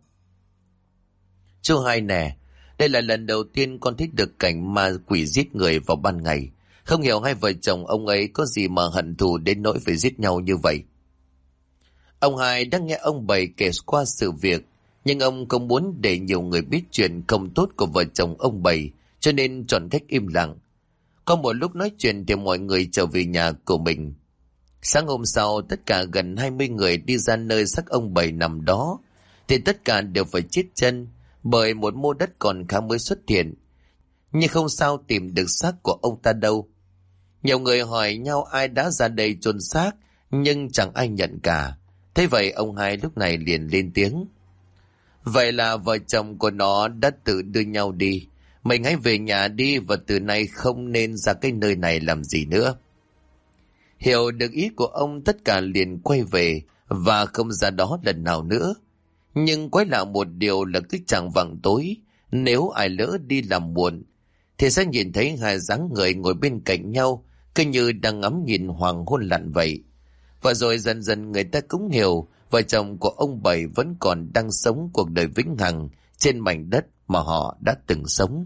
Chú hai nè, đây là lần đầu tiên con thích được cảnh ma quỷ giết người vào ban ngày. Không hiểu hai vợ chồng ông ấy có gì mà hận thù đến nỗi phải giết nhau như vậy. Ông hai đã nghe ông Bảy kể qua sự việc, nhưng ông không muốn để nhiều người biết chuyện không tốt của vợ chồng ông Bảy, cho nên chọn cách im lặng. Có một lúc nói chuyện thì mọi người trở về nhà của mình. Sáng hôm sau, tất cả gần 20 người đi ra nơi xác ông Bảy nằm đó, thì tất cả đều phải chết chân, bởi một mô đất còn khá mới xuất hiện. Nhưng không sao tìm được xác của ông ta đâu. Nhiều người hỏi nhau ai đã ra đây chôn xác, nhưng chẳng ai nhận cả. Thế vậy ông hai lúc này liền lên tiếng. Vậy là vợ chồng của nó đã tự đưa nhau đi. Mình hãy về nhà đi, và từ nay không nên ra cái nơi này làm gì nữa. Hiểu được ý của ông, tất cả liền quay về và không ra đó lần nào nữa. Nhưng quái lạ một điều là cứ chẳng vạng tối, nếu ai lỡ đi làm muộn thì sẽ nhìn thấy hai dáng người ngồi bên cạnh nhau, cứ như đang ngắm nhìn hoàng hôn lặn vậy. Và rồi dần dần người ta cũng hiểu vợ chồng của ông Bảy vẫn còn đang sống cuộc đời vĩnh hằng trên mảnh đất mà họ đã từng sống.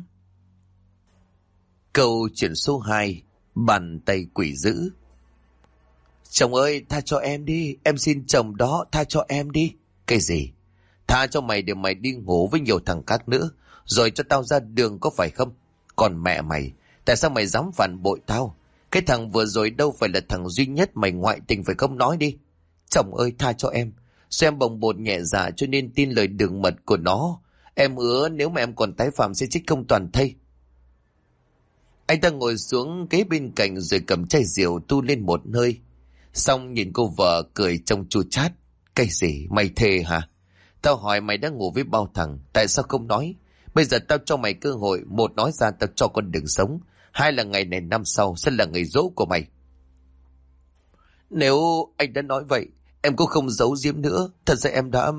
Câu chuyện số 2: Bàn tay quỷ dữ. Chồng ơi, tha cho em đi, em xin chồng đó, tha cho em đi. Cái gì? Tha cho mày để mày đi ngủ với nhiều thằng khác nữa, rồi cho tao ra đường có phải không? Còn mẹ mày, tại sao mày dám phản bội tao? Cái thằng vừa rồi đâu phải là thằng duy nhất mày ngoại tình phải không, nói đi. Chồng ơi, tha cho em. Do em bồng bột nhẹ dạ cho nên tin lời đường mật của nó. Em hứa nếu mà em còn tái phạm sẽ trích công toàn thây. Anh ta ngồi xuống kế bên cạnh rồi cầm chai rượu tu lên một hơi. Xong nhìn cô vợ cười trông chua chát. Cái gì, mày thề hả? Tao hỏi mày đã ngủ với bao thằng, tại sao không nói? Bây giờ tao cho mày cơ hội, một nói ra tao cho con đường sống, hai là ngày này năm sau sẽ là ngày dỗ của mày. Nếu anh đã nói vậy, em cũng không giấu giếm nữa. Thật ra em đã...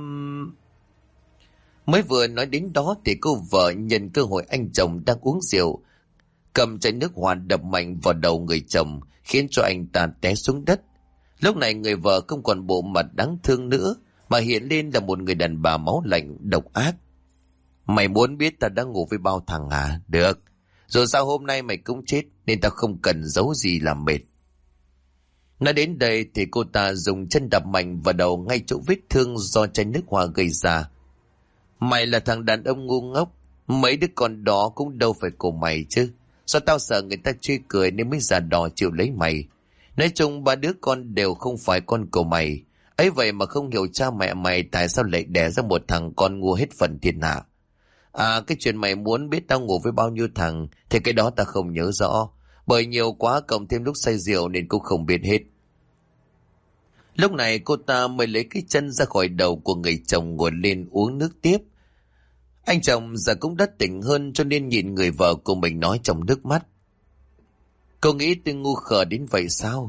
Mới vừa nói đến đó thì cô vợ nhân cơ hội anh chồng đang uống rượu, cầm chai nước hoa đập mạnh vào đầu người chồng, khiến cho anh ta té xuống đất. Lúc này người vợ không còn bộ mặt đáng thương nữa, mà hiện lên là một người đàn bà máu lạnh độc ác. Mày muốn biết ta đã ngủ với bao thằng à? Được. Rồi sao hôm nay mày cũng chết, nên ta không cần giấu gì làm mệt. Nói đến đây thì cô ta dùng chân đập mạnh vào đầu ngay chỗ vết thương do chai nước hoa gây ra. Mày là thằng đàn ông ngu ngốc, mấy đứa con đó cũng đâu phải của mày chứ. Do tao sợ người ta chê cười nên mới giả đò chịu lấy mày. Nói chung ba đứa con đều không phải con của mày. Ấy vậy mà không hiểu cha mẹ mày tại sao lại đẻ ra một thằng con ngu hết phần thiên hạ. À, cái chuyện mày muốn biết tao ngủ với bao nhiêu thằng thì cái đó ta không nhớ rõ, bởi nhiều quá cộng thêm lúc say rượu nên cũng không biết hết. Lúc này cô ta mới lấy cái chân ra khỏi đầu của người chồng ngồi lên uống nước tiếp. Anh chồng giờ cũng đã tỉnh hơn cho nên nhìn người vợ của mình nói trong nước mắt. Cô nghĩ tôi ngu khờ đến vậy sao?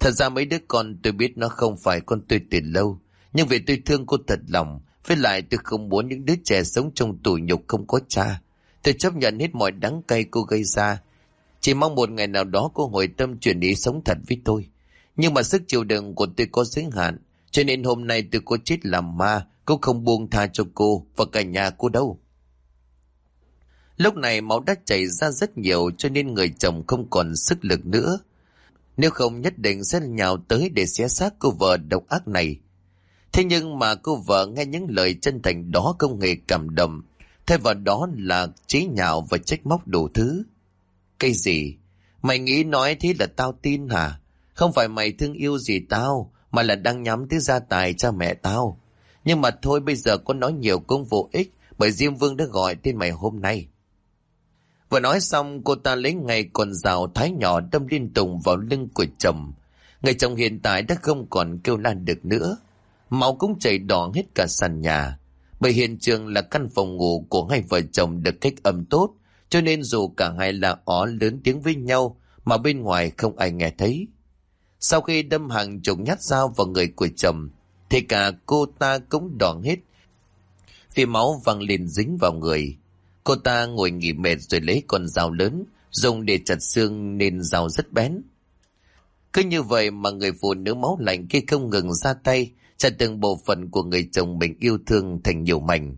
Thật ra mấy đứa con tôi biết nó không phải con tôi từ lâu, nhưng vì tôi thương cô thật lòng, với lại tôi không muốn những đứa trẻ sống trong tủi nhục không có cha. Tôi chấp nhận hết mọi đắng cay cô gây ra, chỉ mong một ngày nào đó cô hồi tâm chuyển ý sống thật với tôi. Nhưng mà sức chịu đựng của tôi có giới hạn, cho nên hôm nay tôi có chết làm ma cũng không buông tha cho cô và cả nhà cô đâu. Lúc này máu đã chảy ra rất nhiều, cho nên người chồng không còn sức lực nữa. Nếu không nhất định sẽ nhào tới để xé xác cô vợ độc ác này. Thế nhưng mà cô vợ nghe những lời chân thành đó không hề cảm động, thay vào đó là chế nhạo và trách móc đủ thứ. Cái gì? Mày nghĩ nói thế là tao tin hả? Không phải mày thương yêu gì tao, mà là đang nhắm tới gia tài cha mẹ tao. Nhưng mà thôi, bây giờ có nói nhiều cũng vô ích, bởi Diêm Vương đã gọi tên mày hôm nay. Vừa nói xong, cô ta lấy ngay con dao thái nhỏ đâm liên tục vào lưng của chồng. Người chồng hiện tại đã không còn kêu lan được nữa. Máu cũng chảy đỏ hết cả sàn nhà. Bởi hiện trường là căn phòng ngủ của hai vợ chồng được cách âm tốt, cho nên dù cả hai la ó lớn tiếng với nhau mà bên ngoài không ai nghe thấy. Sau khi đâm hàng chục nhát dao vào người của chồng, thì cả cô ta cũng đỏ hết vì máu văng lên dính vào người. Cô ta ngồi nghỉ mệt rồi lấy con dao lớn dùng để chặt xương, nên dao rất bén. Cứ như vậy mà người phụ nữ máu lạnh kia không ngừng ra tay chặt từng bộ phận của người chồng mình yêu thương thành nhiều mảnh.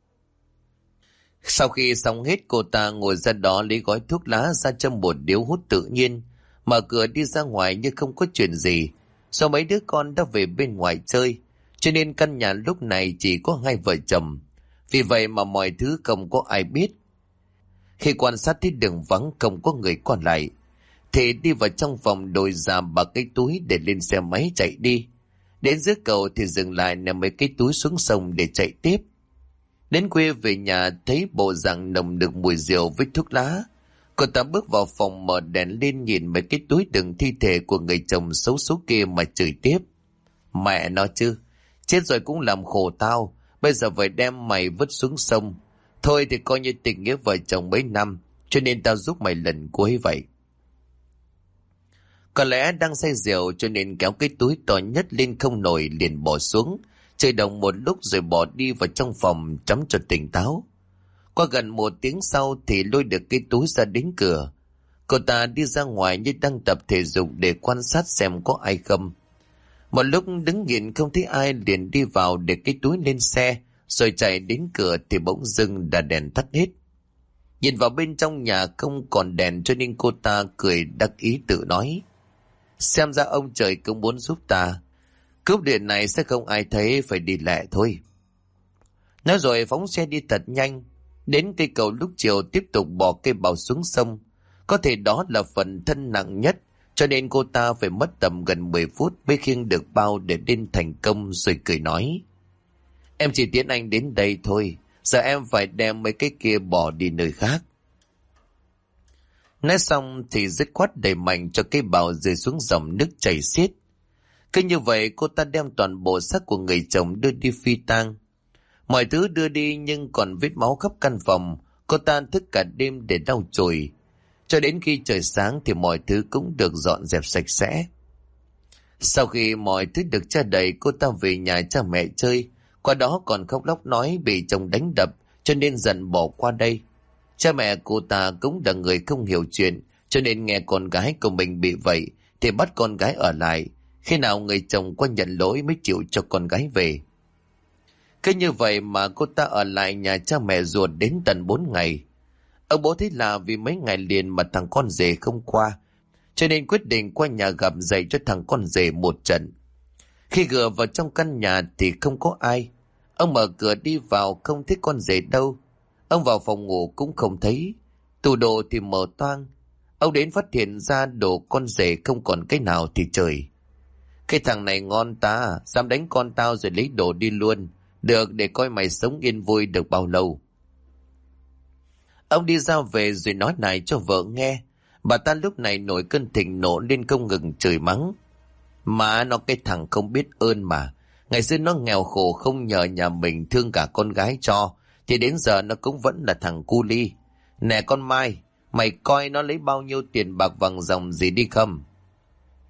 Sau khi xong hết, cô ta ngồi ra đó lấy gói thuốc lá ra trong một điếu hút tự nhiên, mở cửa đi ra ngoài như không có chuyện gì. Do mấy đứa con đã về bên ngoài chơi, cho nên căn nhà lúc này chỉ có hai vợ chồng. Vì vậy mà mọi thứ không có ai biết. Khi quan sát thấy đường vắng không có người còn lại, thì đi vào trong phòng đổi ra bà cái túi để lên xe máy chạy đi. Đến dưới cầu thì dừng lại ném mấy cái túi xuống sông để chạy tiếp. Đến khuya về nhà thấy bộ dạng nồng nực mùi rượu với thuốc lá. Cô ta bước vào phòng mở đèn lên nhìn mấy cái túi đựng thi thể của người chồng xấu số kia mà chửi tiếp. Mẹ nó chứ, chết rồi cũng làm khổ tao, bây giờ phải đem mày vứt xuống sông. Thôi thì coi như tình nghĩa vợ chồng mấy năm, cho nên tao giúp mày lần cuối vậy. Có lẽ đang say rượu cho nên kéo cái túi to nhất lên không nổi, liền bỏ xuống, chơi đồng một lúc rồi bỏ đi vào trong phòng chấm cho tỉnh táo. Qua gần 1 tiếng sau thì lôi được cái túi ra đến cửa. Cô ta đi ra ngoài như đang tập thể dục để quan sát xem có ai không. Một lúc đứng nhìn không thấy ai, liền đi vào để cái túi lên xe, rồi chạy đến cửa thì bỗng dưng đã đèn tắt hết. Nhìn vào bên trong nhà không còn đèn, cho nên cô ta cười đắc ý tự nói: xem ra ông trời cũng muốn giúp ta, cúp điện này sẽ không ai thấy, phải đi lẹ thôi. Nói rồi phóng xe đi thật nhanh. Đến cây cầu lúc chiều tiếp tục bỏ cây bào xuống sông. Có thể đó là phần thân nặng nhất, cho nên cô ta phải mất tầm gần 10 phút mới khiêng được bao để lên thành công, rồi cười nói: em chỉ tiễn anh đến đây thôi, giờ em phải đem mấy cái kia bỏ đi nơi khác. Nói xong thì dứt khoát đẩy mạnh cho cây bào rơi xuống dòng nước chảy xiết. Cứ như vậy cô ta đem toàn bộ xác của người chồng đưa đi phi tang. Mọi thứ đưa đi nhưng còn vết máu khắp căn phòng. Cô ta thức cả đêm để lau chùi. Cho đến khi trời sáng thì mọi thứ cũng được dọn dẹp sạch sẽ. Sau khi mọi thứ được tra đầy, cô ta về nhà cha mẹ chơi. Qua đó còn khóc lóc nói bị chồng đánh đập, cho nên dần bỏ qua đây. Cha mẹ cô ta cũng là người không hiểu chuyện, cho nên nghe con gái của mình bị vậy thì bắt con gái ở lại. Khi nào người chồng qua nhận lỗi mới chịu cho con gái về. Cứ như vậy mà cô ta ở lại nhà cha mẹ ruột đến tận 4 ngày. Ông bố thấy là vì mấy ngày liền mà thằng con rể không qua, cho nên quyết định qua nhà gặp dạy cho thằng con rể một trận. Khi gỡ vào trong căn nhà thì không có ai. Ông mở cửa đi vào không thấy con rể đâu. Ông vào phòng ngủ cũng không thấy. Tủ đồ thì mở toang. Ông đến phát hiện ra đồ con rể không còn cái nào thì trời. Cái thằng này ngon ta, dám đánh con tao rồi lấy đồ đi luôn. Được, để coi mày sống yên vui được bao lâu. Ông đi ra về rồi nói lại cho vợ nghe. Bà ta lúc này nổi cơn thịnh nộ lên không ngừng chửi mắng. Mà nó cái thằng không biết ơn mà. Ngày xưa nó nghèo khổ không nhờ nhà mình thương cả con gái cho, thì đến giờ nó cũng vẫn là thằng cu li. Nè con Mai, mày coi nó lấy bao nhiêu tiền bạc vàng dòng gì đi không?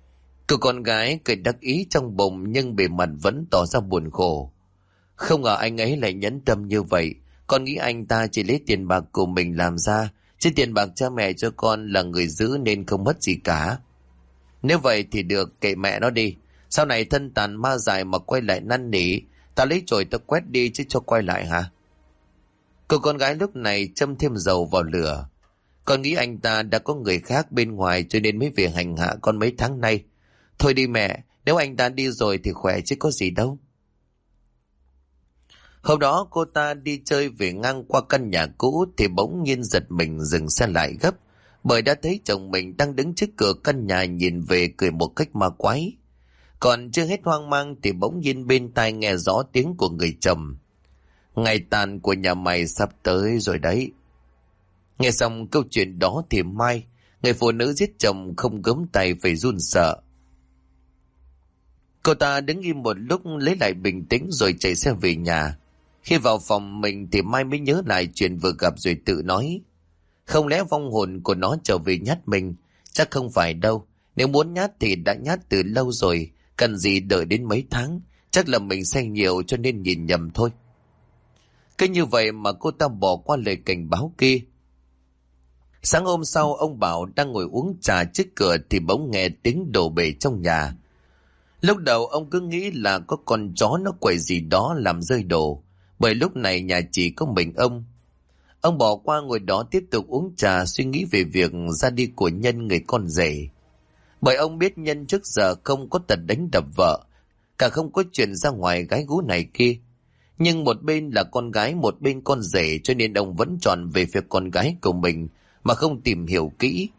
Cô con gái cười đắc ý trong bụng nhưng bề mặt vẫn tỏ ra buồn khổ. Không ngờ anh ấy lại nhẫn tâm như vậy. Con nghĩ anh ta chỉ lấy tiền bạc của mình làm ra, chứ tiền bạc cha mẹ cho con là người giữ nên không mất gì cả. Nếu vậy thì được, kệ mẹ nó đi. Sau này thân tàn ma dài mà quay lại năn nỉ, ta lấy chổi ta quét đi chứ cho quay lại hả? Cô con gái lúc này châm thêm dầu vào lửa. Con nghĩ anh ta đã có người khác bên ngoài cho nên mới về hành hạ con mấy tháng nay. Thôi đi mẹ, nếu anh ta đi rồi thì khỏe chứ có gì đâu. Hôm đó cô ta đi chơi về ngang qua căn nhà cũ thì bỗng nhiên giật mình dừng xe lại gấp, bởi đã thấy chồng mình đang đứng trước cửa căn nhà nhìn về cười một cách ma quái. Còn chưa hết hoang mang thì bỗng nhiên bên tai nghe rõ tiếng của người chồng. Ngày tàn của nhà mày sắp tới rồi đấy. Nghe xong câu chuyện đó thì Mai, người phụ nữ giết chồng không gấm tay phải run sợ. Cô ta đứng im một lúc lấy lại bình tĩnh rồi chạy xe về nhà. Khi vào phòng mình thì Mai mới nhớ lại chuyện vừa gặp rồi tự nói. Không lẽ vong hồn của nó trở về nhát mình? Chắc không phải đâu. Nếu muốn nhát thì đã nhát từ lâu rồi. Cần gì đợi đến mấy tháng? Chắc là mình say nhiều cho nên nhìn nhầm thôi. Cứ như vậy mà cô ta bỏ qua lời cảnh báo kia. Sáng hôm sau ông Bảo đang ngồi uống trà trước cửa thì bỗng nghe tiếng đổ bể trong nhà. Lúc đầu ông cứ nghĩ là có con chó nó quậy gì đó làm rơi đồ, bởi lúc này nhà chỉ có mình ông. Ông bỏ qua ngồi đó tiếp tục uống trà suy nghĩ về việc ra đi của Nhân người con rể. Bởi ông biết Nhân trước giờ không có tật đánh đập vợ, cả không có chuyện ra ngoài gái gú này kia. Nhưng một bên là con gái một bên con rể cho nên ông vẫn chọn về phía con gái của mình mà không tìm hiểu kỹ.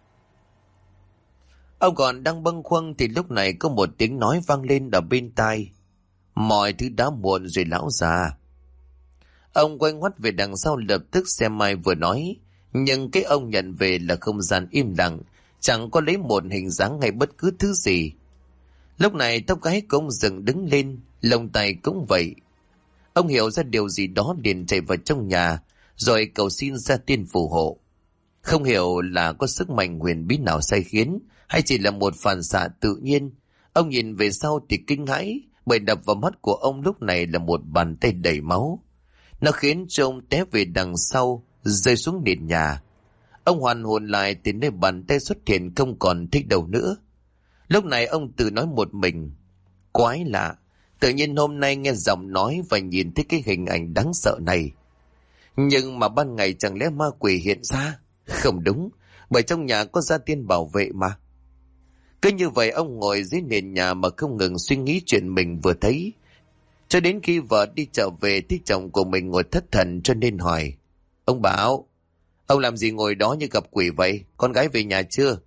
Ông còn đang bâng khuâng thì lúc này có một tiếng nói vang lên ở bên tai. Mọi thứ đã muộn rồi lão già. Ông quay ngoắt về đằng sau lập tức xem Mai vừa nói. Nhưng cái ông nhận về là không gian im lặng, chẳng có lấy một hình dáng hay bất cứ thứ gì. Lúc này tóc gái của ông dựng đứng lên, lông tay cũng vậy. Ông hiểu ra điều gì đó liền chạy vào trong nhà, rồi cầu xin gia tiên phù hộ. Không hiểu là có sức mạnh huyền bí nào sai khiến, hay chỉ là một phản xạ tự nhiên. Ông nhìn về sau thì kinh hãi, bởi đập vào mắt của ông lúc này là một bàn tay đầy máu. Nó khiến cho ông té về đằng sau, rơi xuống nền nhà. Ông hoàn hồn lại thì nơi bàn tay xuất hiện không còn thích đâu nữa. Lúc này ông tự nói một mình. Quái lạ, tự nhiên hôm nay nghe giọng nói và nhìn thấy cái hình ảnh đáng sợ này. Nhưng mà ban ngày chẳng lẽ ma quỷ hiện ra? Không đúng, bởi trong nhà có gia tiên bảo vệ mà. Cứ như vậy ông ngồi dưới nền nhà mà không ngừng suy nghĩ chuyện mình vừa thấy. Cho đến khi vợ đi chợ về thì chồng của mình ngồi thất thần cho nên hỏi. Ông Bảo, ông làm gì ngồi đó như gặp quỷ vậy? Con gái về nhà chưa?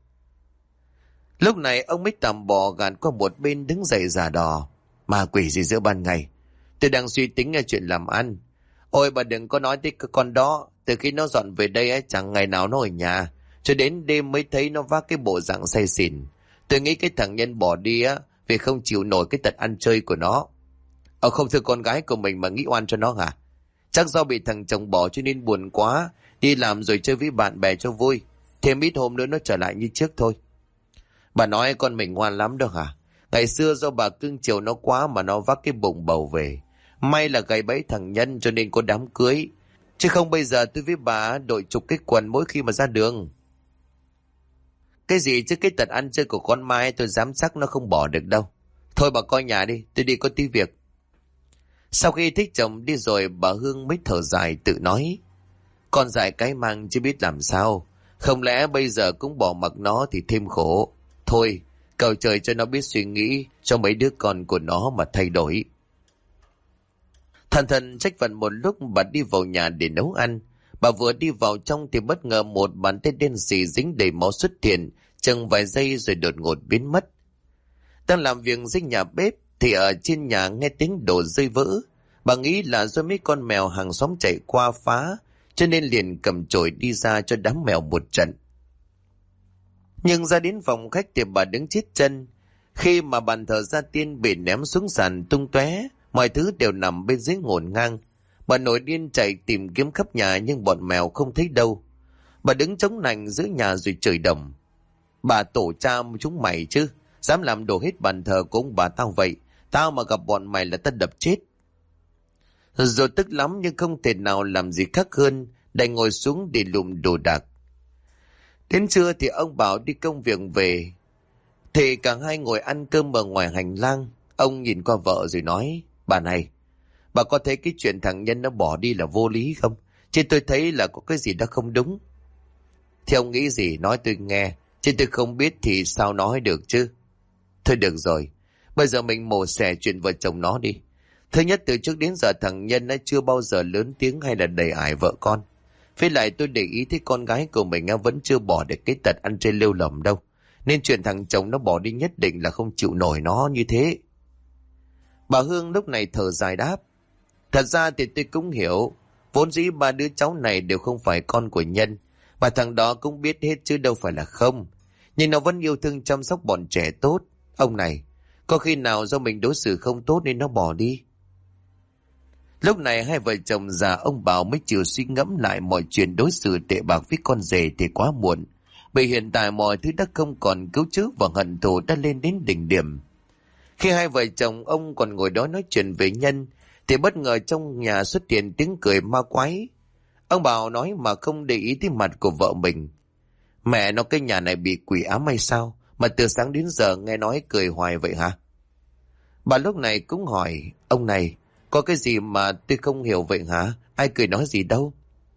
Lúc này ông mới tạm bò gạt qua một bên đứng dậy giả đò. Ma quỷ gì giữa ban ngày? Tôi đang suy tính chuyện làm ăn. Ôi bà đừng có nói tới cái con đó. Từ khi nó dọn về đây ấy, chẳng ngày nào nó ở nhà. Cho đến đêm mới thấy nó vác cái bộ dạng say xỉn. Tôi nghĩ cái thằng Nhân bỏ đi á vì không chịu nổi cái tật ăn chơi của nó. Không thương con gái của mình mà nghĩ oan cho nó hả? Chắc do bị thằng chồng bỏ cho nên buồn quá, đi làm rồi chơi với bạn bè cho vui. Thêm ít hôm nữa nó trở lại như trước thôi. Bà nói con mình ngoan lắm đâu hả? Ngày xưa do bà cưng chiều nó quá mà nó vác cái bụng bầu về. May là gầy bẫy thằng Nhân cho nên có đám cưới. Chứ không bây giờ tôi với bà đội chục cái quần mỗi khi mà ra đường. Cái gì chứ cái tật ăn chơi của con Mai tôi dám chắc nó không bỏ được đâu. Thôi bà coi nhà đi, tôi đi có tí việc. Sau khi thích chồng đi rồi bà Hương mới thở dài tự nói. Con dại cái mang chứ biết làm sao. Không lẽ bây giờ cũng bỏ mặc nó thì thêm khổ. Thôi, cầu trời cho nó biết suy nghĩ cho mấy đứa con của nó mà thay đổi. Thần thần trách phận một lúc bà đi vào nhà để nấu ăn. Bà vừa đi vào trong thì bất ngờ một bàn tay đen xì dính đầy máu xuất hiện, chừng vài giây rồi đột ngột biến mất. Đang làm việc dưới nhà bếp thì ở trên nhà nghe tiếng đồ rơi vỡ. Bà nghĩ là do mấy con mèo hàng xóm chạy qua phá, cho nên liền cầm chổi đi ra cho đám mèo một trận. Nhưng ra đến phòng khách thì bà đứng chết chân. Khi mà bàn thờ gia tiên bị ném xuống sàn tung tóe, mọi thứ đều nằm bên dưới ngổn ngang. Bà nổi điên chạy tìm kiếm khắp nhà nhưng bọn mèo không thấy đâu. Bà đứng chống nạnh giữa nhà rồi chửi đồng. Bà tổ cha chúng mày chứ, Dám làm đổ hết bàn thờ của ông bà tao vậy. Tao mà gặp bọn mày là tao đập chết. Rồi tức lắm nhưng không thể nào làm gì khác hơn, đành ngồi xuống để lụm đồ đạc. Đến trưa thì ông Bảo đi công việc về, thì cả hai ngồi ăn cơm ở ngoài hành lang. Ông nhìn qua vợ rồi nói: Bà này, bà có thấy cái chuyện thằng Nhân nó bỏ đi là vô lý không? Chứ tôi thấy là có cái gì đó không đúng. Thì ông nghĩ gì nói tôi nghe, chứ tôi không biết thì sao nói được chứ. Thôi được rồi, bây giờ mình mổ xẻ chuyện vợ chồng nó đi. Thứ nhất, từ trước đến giờ thằng Nhân nó chưa bao giờ lớn tiếng hay là đầy ải vợ con. Với lại tôi để ý thấy con gái của mình vẫn chưa bỏ được cái tật ăn chơi lêu lỏng đâu. Nên chuyện thằng chồng nó bỏ đi nhất định là không chịu nổi nó như thế. Bà Hương lúc này thở dài đáp: Thật ra thì tôi cũng hiểu, vốn dĩ ba đứa cháu này đều không phải con của Nhân, mà thằng đó cũng biết hết chứ đâu phải là không. Nhưng nó vẫn yêu thương chăm sóc bọn trẻ tốt. Ông này, có khi nào do mình đối xử không tốt nên nó bỏ đi? Lúc này hai vợ chồng già ông Bảo mới chịu suy ngẫm lại mọi chuyện đối xử tệ bạc với con rể thì quá muộn. Bởi hiện tại mọi thứ đã không còn cứu chữa và hận thù đã lên đến đỉnh điểm. Khi hai vợ chồng ông còn ngồi đó nói chuyện với Nhân thì bất ngờ trong nhà xuất hiện tiếng cười ma quái. Ông Bảo nói mà không để ý tới mặt của vợ mình: Mẹ nó, cái nhà này bị quỷ ám hay sao mà từ sáng đến giờ nghe nói cười hoài vậy hả? Bà lúc này cũng hỏi: Ông này, có cái gì mà tôi không hiểu vậy hả? Ai cười nói gì đâu?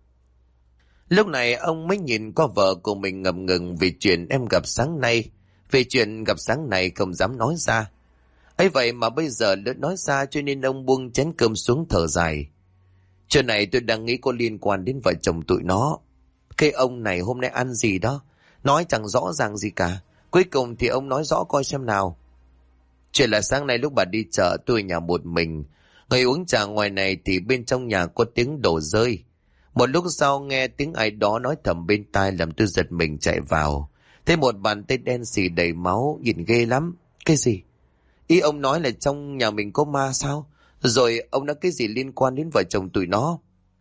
Lúc này ông mới nhìn qua vợ của mình ngập ngừng vì chuyện em gặp sáng nay. Về chuyện gặp sáng này không dám nói ra. Ấy vậy mà bây giờ lỡ nói ra cho nên ông buông chén cơm xuống thở dài. Chuyện này tôi đang nghĩ có liên quan đến vợ chồng tụi nó. Cái ông này hôm nay ăn gì đó, nói chẳng rõ ràng gì cả. Cuối cùng thì ông nói rõ coi xem nào. Chuyện là sáng nay lúc bà đi chợ tôi ở nhà một mình. Ngồi uống trà ngoài này thì bên trong nhà có tiếng đổ rơi. Một lúc sau nghe tiếng ai đó nói thầm bên tai làm tôi giật mình chạy vào. Thấy một bàn tay đen xì đầy máu, nhìn ghê lắm. Cái gì? Ý ông nói là trong nhà mình có ma sao? Rồi ông nói cái gì liên quan đến vợ chồng tụi nó?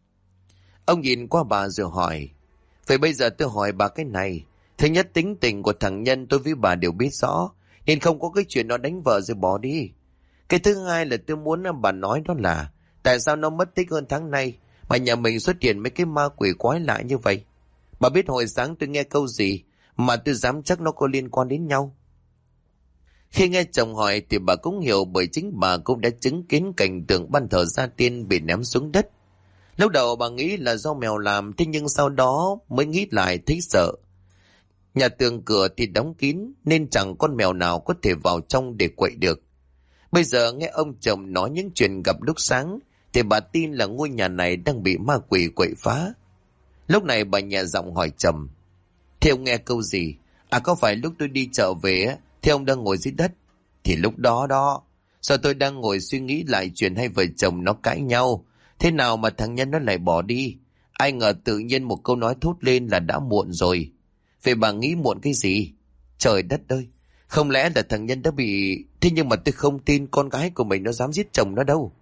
Ông nhìn qua bà rồi hỏi: Vậy bây giờ tôi hỏi bà cái này. Thứ nhất, tính tình của thằng Nhân tôi với bà đều biết rõ, nên không có cái chuyện nó đánh vợ rồi bỏ đi. Cái thứ hai là tôi muốn bà nói đó là tại sao nó mất tích hơn tháng nay mà nhà mình xuất hiện mấy cái ma quỷ quái lạ như vậy? Bà biết hồi sáng tôi nghe câu gì mà tôi dám chắc nó có liên quan đến nhau? Khi nghe chồng hỏi thì bà cũng hiểu, bởi chính bà cũng đã chứng kiến cảnh tượng ban thờ gia tiên bị ném xuống đất. Lúc đầu bà nghĩ là do mèo làm, thế nhưng sau đó mới nghĩ lại thấy sợ. Nhà tường cửa thì đóng kín nên chẳng con mèo nào có thể vào trong để quậy được. Bây giờ nghe ông chồng nói những chuyện gặp lúc sáng thì bà tin là ngôi nhà này đang bị ma quỷ quậy phá. Lúc này bà nhẹ giọng hỏi chồng: Thế ông nghe câu gì? À, có phải lúc tôi đi chợ về thì ông đang ngồi dưới đất? Thì lúc đó đó, sao tôi đang ngồi suy nghĩ lại chuyện hai vợ chồng nó cãi nhau, thế nào mà thằng Nhân nó lại bỏ đi. Ai ngờ tự nhiên một câu nói thốt lên là đã muộn rồi. Vậy bà nghĩ muộn cái gì? Trời đất ơi, không lẽ là thằng Nhân đã bị... Thế nhưng mà tôi không tin con gái của mình nó dám giết chồng nó đâu.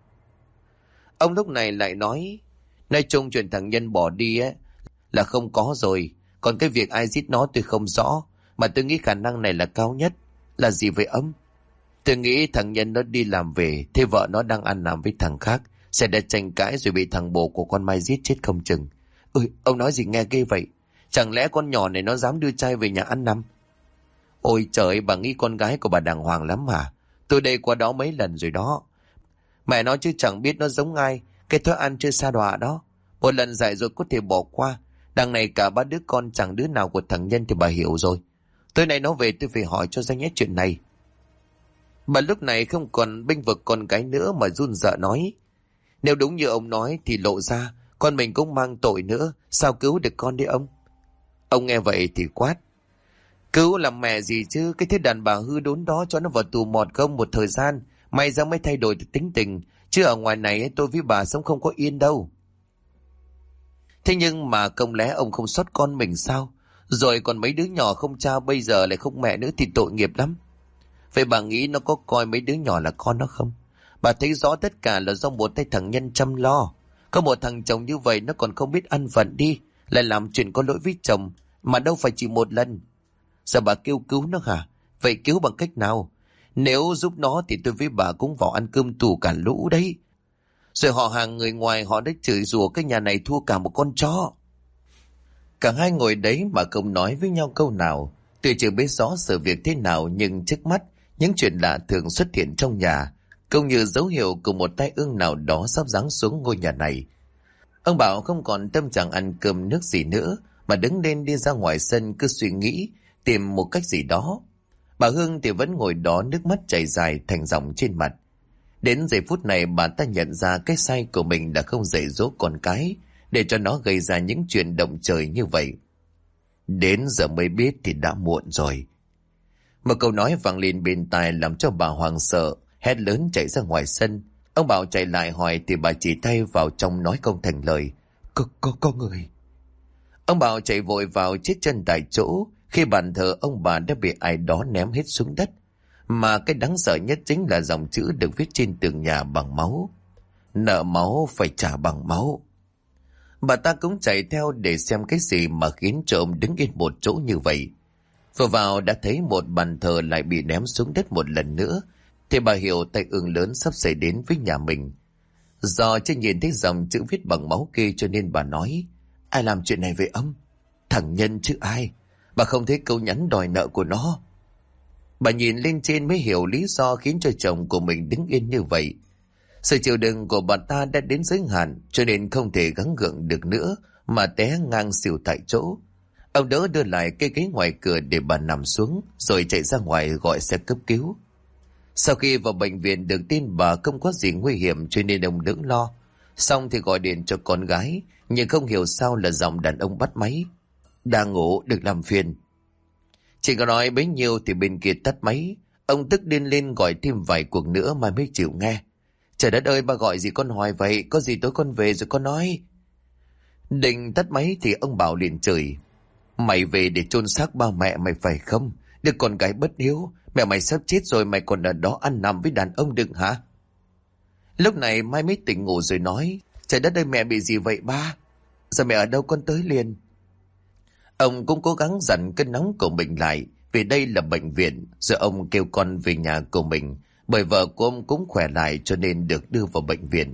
Ông lúc này lại nói chung chuyện thằng Nhân bỏ đi là không có rồi. Còn cái việc ai giết nó tôi không rõ, mà tôi nghĩ khả năng này là cao nhất. Là gì vậy ông? Tôi nghĩ thằng Nhân nó đi làm về, thế vợ nó đang ăn nằm với thằng khác, sẽ đã tranh cãi rồi bị thằng bồ của con Mai giết chết không chừng. Ông nói gì nghe ghê vậy? Chẳng lẽ con nhỏ này nó dám đưa trai về nhà ăn nằm? Ôi trời, bà nghĩ con gái của bà đàng hoàng lắm hả? Tôi đây qua đó mấy lần rồi đó. Mẹ nói chứ chẳng biết nó giống ai, cái thói ăn chơi sa đọa đó. Một lần dạy rồi có thể bỏ qua. Đằng này cả ba đứa con chẳng đứa nào của thằng Nhân thì bà hiểu rồi. Tối nay nó về tôi phải hỏi cho ra nhé chuyện này. Bà lúc này không còn bênh vực con gái nữa mà run rợ nói: Nếu đúng như ông nói thì lộ ra con mình cũng mang tội nữa, sao cứu được con đi ông? Ông nghe vậy thì quát: Cứu làm mẹ gì chứ, cái thứ đàn bà hư đốn đó cho nó vào tù mọt không một thời gian, may ra mới thay đổi được tính tình, chứ ở ngoài này tôi với bà sống không có yên đâu. Thế nhưng mà không lẽ ông không xót con mình sao? Rồi còn mấy đứa nhỏ không cha bây giờ lại không mẹ nữa thì tội nghiệp lắm. Vậy bà nghĩ nó có coi mấy đứa nhỏ là con nó không? Bà thấy rõ tất cả là do một tay thằng Nhân chăm lo. Có một thằng chồng như vậy nó còn không biết ăn phận đi, lại làm chuyện có lỗi với chồng, mà đâu phải chỉ một lần. Giờ bà kêu cứu nó hả? Vậy cứu bằng cách nào? Nếu giúp nó thì tôi với bà cũng vào ăn cơm tù cả lũ đấy. Rồi họ hàng người ngoài họ đã chửi rủa cái nhà này thua cả một con chó. Cả hai ngồi đấy mà không nói với nhau câu nào. Tuy chưa biết rõ sự việc thế nào nhưng trước mắt những chuyện lạ thường xuất hiện trong nhà, cũng như dấu hiệu của một tai ương nào đó sắp giáng xuống ngôi nhà này. Ông Bảo không còn tâm trạng ăn cơm nước gì nữa, mà đứng lên đi ra ngoài sân cứ suy nghĩ, tìm một cách gì đó. Bà Hương thì vẫn ngồi đó, nước mắt chảy dài thành dòng trên mặt. Đến giây phút này bà ta nhận ra cái sai của mình đã không dạy dỗ con cái, để cho nó gây ra những chuyện động trời như vậy. Đến giờ mới biết thì đã muộn rồi. Một câu nói vang lên bên tai làm cho bà hoảng sợ, hét lớn chạy ra ngoài sân. Ông Bảo chạy lại hỏi thì bà chỉ tay vào trong nói không thành lời. Có người. Ông Bảo chạy vội vào chết chân tại chỗ, khi bàn thờ ông bà đã bị ai đó ném hết xuống đất. Mà cái đáng sợ nhất chính là dòng chữ được viết trên tường nhà bằng máu. Nợ máu phải trả bằng máu. Bà ta cũng chạy theo để xem cái gì mà khiến cho ông đứng yên một chỗ như vậy. Vừa vào đã thấy một bàn thờ lại bị ném xuống đất một lần nữa, thì bà hiểu tai ương lớn sắp xảy đến với nhà mình. Do chưa nhìn thấy dòng chữ viết bằng máu kia cho nên bà nói: ai làm chuyện này với ông? Thằng Nhân chứ ai. Bà không thấy câu nhắn đòi nợ của nó. Bà nhìn lên trên mới hiểu lý do khiến cho chồng của mình đứng yên như vậy. Sự chịu đựng của bà ta đã đến giới hạn, cho nên không thể gắng gượng được nữa mà té ngang xỉu tại chỗ. Ông đỡ đưa lại cái ghế ngoài cửa để bà nằm xuống, rồi chạy ra ngoài gọi xe cấp cứu. Sau khi vào bệnh viện được tin bà không có gì nguy hiểm cho nên ông đỡ lo. Xong thì gọi điện cho con gái, nhưng không hiểu sao là giọng đàn ông bắt máy. Đang ngủ, đừng làm phiền. Chỉ có nói bấy nhiêu thì bên kia tắt máy. Ông tức điên lên gọi thêm vài cuộc nữa mà mới chịu nghe. Trời đất ơi, bà gọi gì con hỏi vậy? Có gì tối con về rồi con nói. Định tắt máy thì ông Bảo liền chửi: mày về để chôn xác ba mẹ mày phải không? Đứa con gái bất hiếu, mẹ mày sắp chết rồi mày còn ở đó ăn nằm với đàn ông đừng hả? Lúc này Mai mới tỉnh ngủ rồi nói: trời đất ơi, mẹ bị gì vậy ba? Giờ mẹ ở đâu con tới liền. Ông cũng cố gắng dằn cơn nóng của mình lại, vì đây là bệnh viện. Rồi ông kêu con về nhà của mình, bởi vợ của ông cũng khỏe lại cho nên được đưa vào bệnh viện.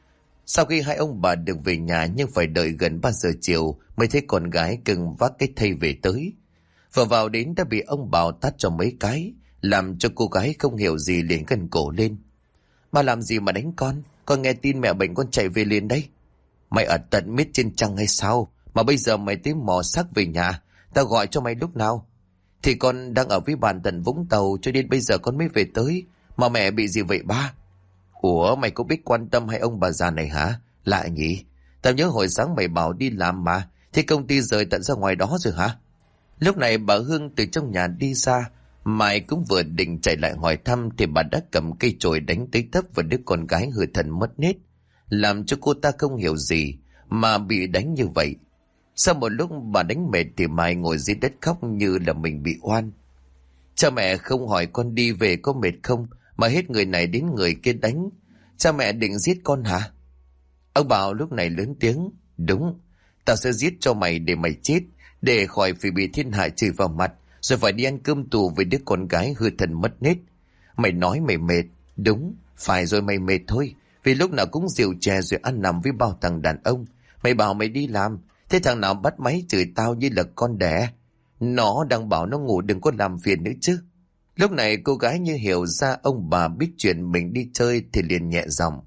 Sau khi hai ông bà được về nhà nhưng phải đợi gần 3 giờ chiều mới thấy con gái cưng vác cái thây về tới. Vừa vào đến đã bị ông Bảo tát cho mấy cái, làm cho cô gái không hiểu gì liền gân cổ lên. Ba làm gì mà đánh con? Con nghe tin mẹ bệnh con chạy về liền đây. Mày ở tận miết trên trăng hay sao mà bây giờ mày tới mò xác về nhà? Tao gọi cho mày lúc nào? Thì con đang ở với bạn tận Vũng Tàu cho nên bây giờ con mới về tới. Mà mẹ bị gì vậy ba? Ủa, mày có biết quan tâm hay ông bà già này hả? Lạ nhỉ? Tao nhớ hồi sáng mày bảo đi làm mà. Thế công ty rời tận ra ngoài đó rồi hả? Lúc này bà Hương từ trong nhà đi ra. Mai cũng vừa định chạy lại hỏi thăm thì bà đã cầm cây chổi đánh tới tấp vào đứa con gái hư thần mất nết, làm cho cô ta không hiểu gì mà bị đánh như vậy. Sau một lúc bà đánh mệt thì Mai ngồi dưới đất khóc như là mình bị oan. Cha mẹ không hỏi con đi về có mệt không mà hết người này đến người kia đánh. Cha mẹ định giết con hả? Ông Bảo lúc này lớn tiếng: đúng, tao sẽ giết cho mày để mày chết, để khỏi phải bị thiên hạ chửi vào mặt, rồi phải đi ăn cơm tù với đứa con gái hư thần mất nết. Mày nói mày mệt, đúng, phải rồi, mày mệt thôi, vì lúc nào cũng rượu chè rồi ăn nằm với bao thằng đàn ông. Mày bảo mày đi làm, thế thằng nào bắt máy chửi tao như là con đẻ. Nó đang bảo nó ngủ đừng có làm phiền nữa chứ. Lúc này cô gái như hiểu ra ông bà biết chuyện mình đi chơi thì liền nhẹ giọng: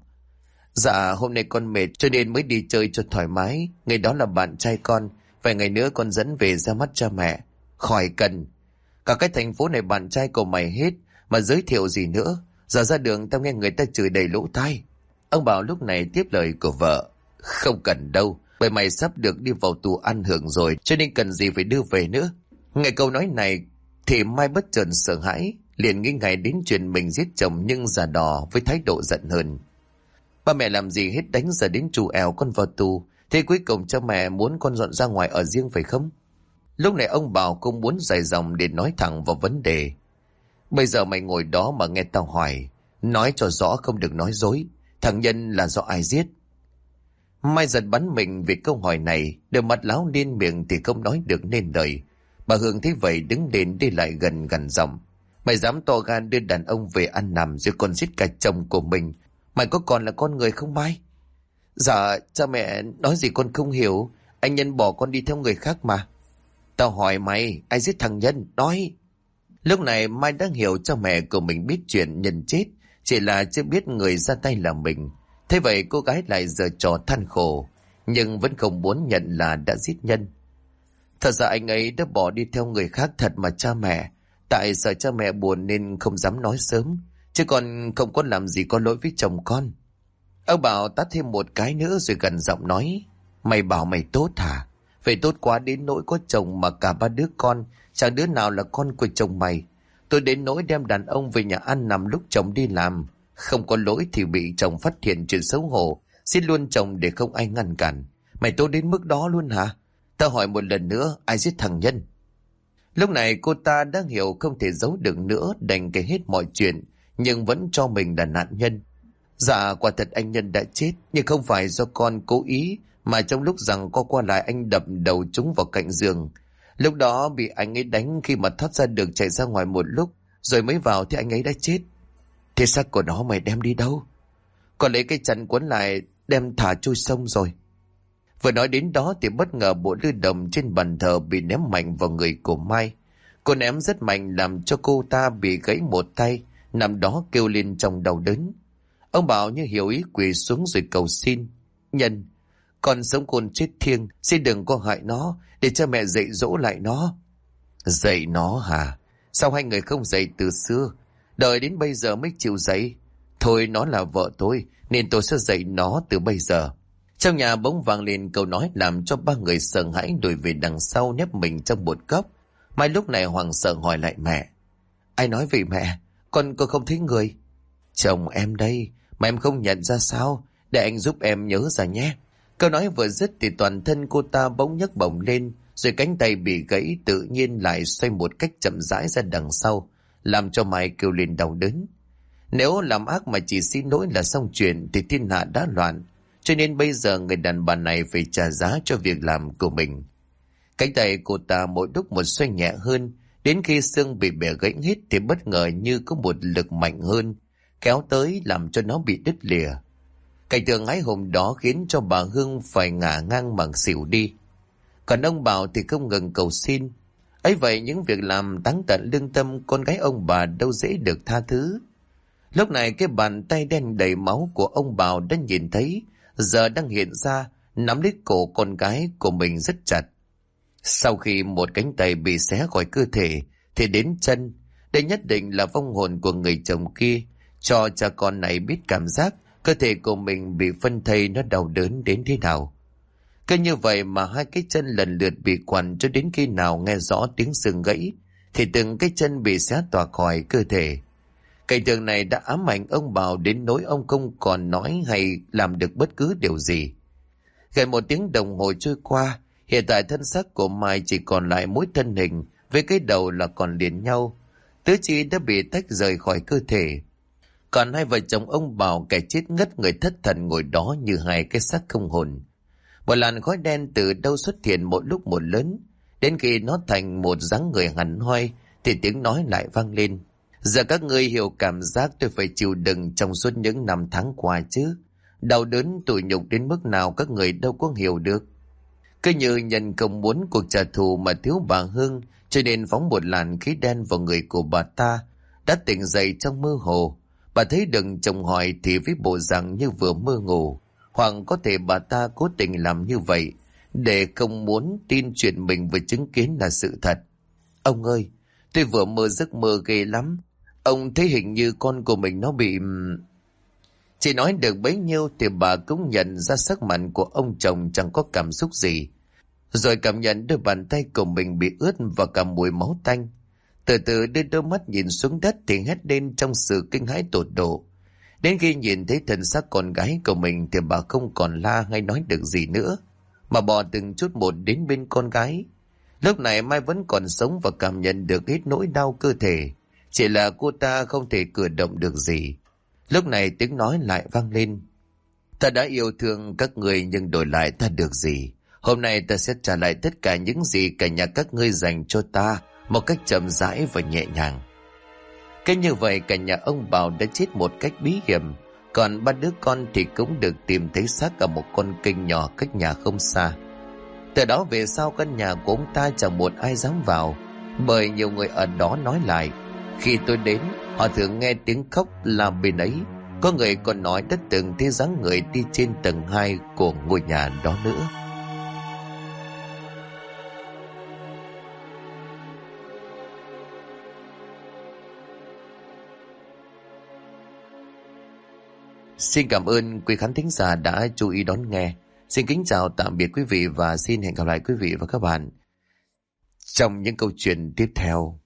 dạ hôm nay con mệt cho nên mới đi chơi cho thoải mái. Ngày đó là bạn trai con, vài ngày nữa con dẫn về ra mắt cha mẹ. Khỏi cần, cả cái thành phố này bạn trai của mày hết mà giới thiệu gì nữa. Giờ ra đường tao nghe người ta chửi đầy lỗ tai. Ông Bảo lúc này tiếp lời của vợ: không cần đâu, bởi mày sắp được đi vào tù ăn hưởng rồi, cho nên cần gì phải đưa về nữa. Nghe câu nói này thì Mai bất chợt sợ hãi, liền nghĩ ngay đến chuyện mình giết chồng nhưng giả đò với thái độ giận hơn. Ba mẹ làm gì hết đánh giờ đến trù ẻo con vào tù, thế cuối cùng cha mẹ muốn con dọn ra ngoài ở riêng phải không? Lúc này ông Bảo cũng muốn dài dòng để nói thẳng vào vấn đề. Bây giờ mày ngồi đó mà nghe tao hỏi, nói cho rõ không được nói dối. Thằng Nhân là do ai giết? Mai giật bắn mình vì câu hỏi này, đôi mắt láo liên miệng thì không nói được nên lời. Bà Hương thấy vậy đứng lên đi lại gần giọng: Mày dám to gan đưa đàn ông về ăn nằm rồi còn giết cả chồng của mình. Mày có còn là con người không Mai? Dạ cha mẹ nói gì con không hiểu. Anh Nhân bỏ con đi theo người khác mà. Tao hỏi mày, ai giết thằng Nhân? Nói. Lúc này Mai đã hiểu cha mẹ của mình biết chuyện Nhân chết, chỉ là chưa biết người ra tay là mình. Thế vậy cô gái lại giở trò than khổ, nhưng vẫn không muốn nhận là đã giết Nhân. Thật ra anh ấy đã bỏ đi theo người khác thật mà cha mẹ. Tại sợ cha mẹ buồn nên không dám nói sớm, chứ còn không có làm gì có lỗi với chồng con. Ông Bảo tát thêm một cái nữa rồi gần giọng nói. Mày bảo mày tốt hả? Vậy tốt quá đến nỗi có chồng mà cả ba đứa con chẳng đứa nào là con của chồng mày. Tôi đến nỗi đem đàn ông về nhà ăn nằm lúc chồng đi làm. Không có lỗi thì bị chồng phát hiện chuyện xấu hổ, xin luôn chồng để không ai ngăn cản. Mày tốt đến mức đó luôn hả? Tao hỏi một lần nữa, ai giết thằng Nhân? Lúc này cô ta đã hiểu không thể giấu được nữa, đành kể hết mọi chuyện, nhưng vẫn cho mình là nạn nhân. Dạ quả thật anh Nhân đã chết, nhưng không phải do con cố ý, mà trong lúc rằng co qua lại anh đập đầu trúng vào cạnh giường. Lúc đó bị anh ấy đánh, khi mà thoát ra được chạy ra ngoài một lúc, rồi mới vào thì anh ấy đã chết. Thế xác của nó mày đem đi đâu? Còn lấy cái chăn cuốn lại đem thả trôi sông rồi. Vừa nói đến đó thì bất ngờ bộ lưu đồng trên bàn thờ bị ném mạnh vào người của Mai. Cô ném rất mạnh làm cho cô ta bị gãy một tay, nằm đó kêu lên trong đau đớn. Ông Bảo như hiểu ý quỳ xuống rồi cầu xin. Nhân, con sống khôn chết thiêng, xin đừng có hại nó, để cho mẹ dạy dỗ lại nó. Dạy nó hả? Sao hai người không dạy từ xưa? Đợi đến bây giờ mới chịu dạy. Thôi nó là vợ tôi, nên tôi sẽ dạy nó từ bây giờ. Trong nhà bỗng vang lên câu nói làm cho ba người sợ hãi lùi về đằng sau, nép mình trong một góc. Mai lúc này hoảng sợ hỏi lại mẹ. Ai nói vậy mẹ? Con không thấy người. Chồng em đây, mà em không nhận ra sao? Để anh giúp em nhớ ra nhé. Câu nói vừa dứt thì toàn thân cô ta bỗng nhấc bổng lên, rồi cánh tay bị gãy tự nhiên lại xoay một cách chậm rãi ra đằng sau, làm cho Mai kêu lên đau đớn. Nếu làm ác mà chỉ xin lỗi là xong chuyện thì thiên hạ đã loạn, cho nên bây giờ người đàn bà này phải trả giá cho việc làm của mình. Cánh tay cô ta mỗi lúc một xoay nhẹ hơn, đến khi xương bị bẻ gãy hết thì bất ngờ như có một lực mạnh hơn kéo tới làm cho nó bị đứt lìa. Cảnh tượng ái hùng đó khiến cho bà Hương phải ngả ngang bằng xỉu đi. Còn ông Bảo thì không ngừng cầu xin. Ấy vậy những việc làm táng tận lương tâm con gái ông bà đâu dễ được tha thứ. Lúc này cái bàn tay đen đầy máu của ông Bảo đã nhìn thấy, giờ đang hiện ra, nắm lấy cổ con gái của mình rất chặt. Sau khi một cánh tay bị xé khỏi cơ thể thì đến chân. Đây nhất định là vong hồn của người chồng kia, cho cha con này biết cảm giác cơ thể của mình bị phân thây nó đau đớn đến thế nào. Cứ như vậy mà hai cái chân lần lượt bị quằn cho đến khi nào nghe rõ tiếng xương gãy thì từng cái chân bị xé toạc khỏi cơ thể. Cảnh tượng này đã ám ảnh ông Bảo đến nỗi ông không còn nói hay làm được bất cứ điều gì. Gần một tiếng đồng hồ trôi qua, hiện tại thân xác của Mai chỉ còn lại mỗi thân hình với cái đầu là còn liền nhau. Tứ chi đã bị tách rời khỏi cơ thể. Còn hai vợ chồng ông Bảo kẻ chết ngất người thất thần ngồi đó như hai cái xác không hồn. Một làn khói đen từ đâu xuất hiện một lúc một lớn, đến khi nó thành một dáng người hẳn hoi thì tiếng nói lại vang lên. Giờ các ngươi hiểu cảm giác tôi phải chịu đựng trong suốt những năm tháng qua chứ. Đau đớn tủi nhục đến mức nào các người đâu có hiểu được. Cứ như Nhân không muốn cuộc trả thù mà thiếu bà Hương, cho nên phóng một làn khí đen vào người của bà ta. Đã tỉnh dậy trong mơ hồ, bà thấy đừng chồng hỏi thì với bộ dạng như vừa mơ ngủ. Hoặc có thể bà ta cố tình làm như vậy để không muốn tin chuyện mình vừa chứng kiến là sự thật. Ông ơi, tôi vừa mơ giấc mơ ghê lắm. Ông thấy hình như con của mình nó bị... Chỉ nói được bấy nhiêu thì bà cũng nhận ra sắc mặt của ông chồng chẳng có cảm xúc gì. Rồi cảm nhận đôi bàn tay của mình bị ướt và cả mùi máu tanh. Từ từ đưa đôi mắt nhìn xuống đất thì hét lên trong sự kinh hãi tột độ. Đến khi nhìn thấy thân xác con gái của mình thì bà không còn la hay nói được gì nữa, mà bò từng chút một đến bên con gái. Lúc này Mai vẫn còn sống và cảm nhận được hết nỗi đau cơ thể. Chỉ là cô ta không thể cử động được gì. Lúc này tiếng nói lại vang lên. Ta đã yêu thương các người nhưng đổi lại ta được gì? Hôm nay ta sẽ trả lại tất cả những gì cả nhà các ngươi dành cho ta một cách chậm rãi và nhẹ nhàng. Cái như vậy cả nhà ông Bảo đã chết một cách bí hiểm, còn ba đứa con thì cũng được tìm thấy xác ở một con kênh nhỏ cách nhà không xa. Từ đó về sau căn nhà của ông ta chẳng một ai dám vào, bởi nhiều người ở đó nói lại, khi tôi đến họ thường nghe tiếng khóc là bên ấy. Có người còn nói đã từng thấy dáng người đi trên tầng 2 của ngôi nhà đó nữa. Xin cảm ơn quý khán thính giả đã chú ý đón nghe. Xin kính chào tạm biệt quý vị và xin hẹn gặp lại quý vị và các bạn trong những câu chuyện tiếp theo.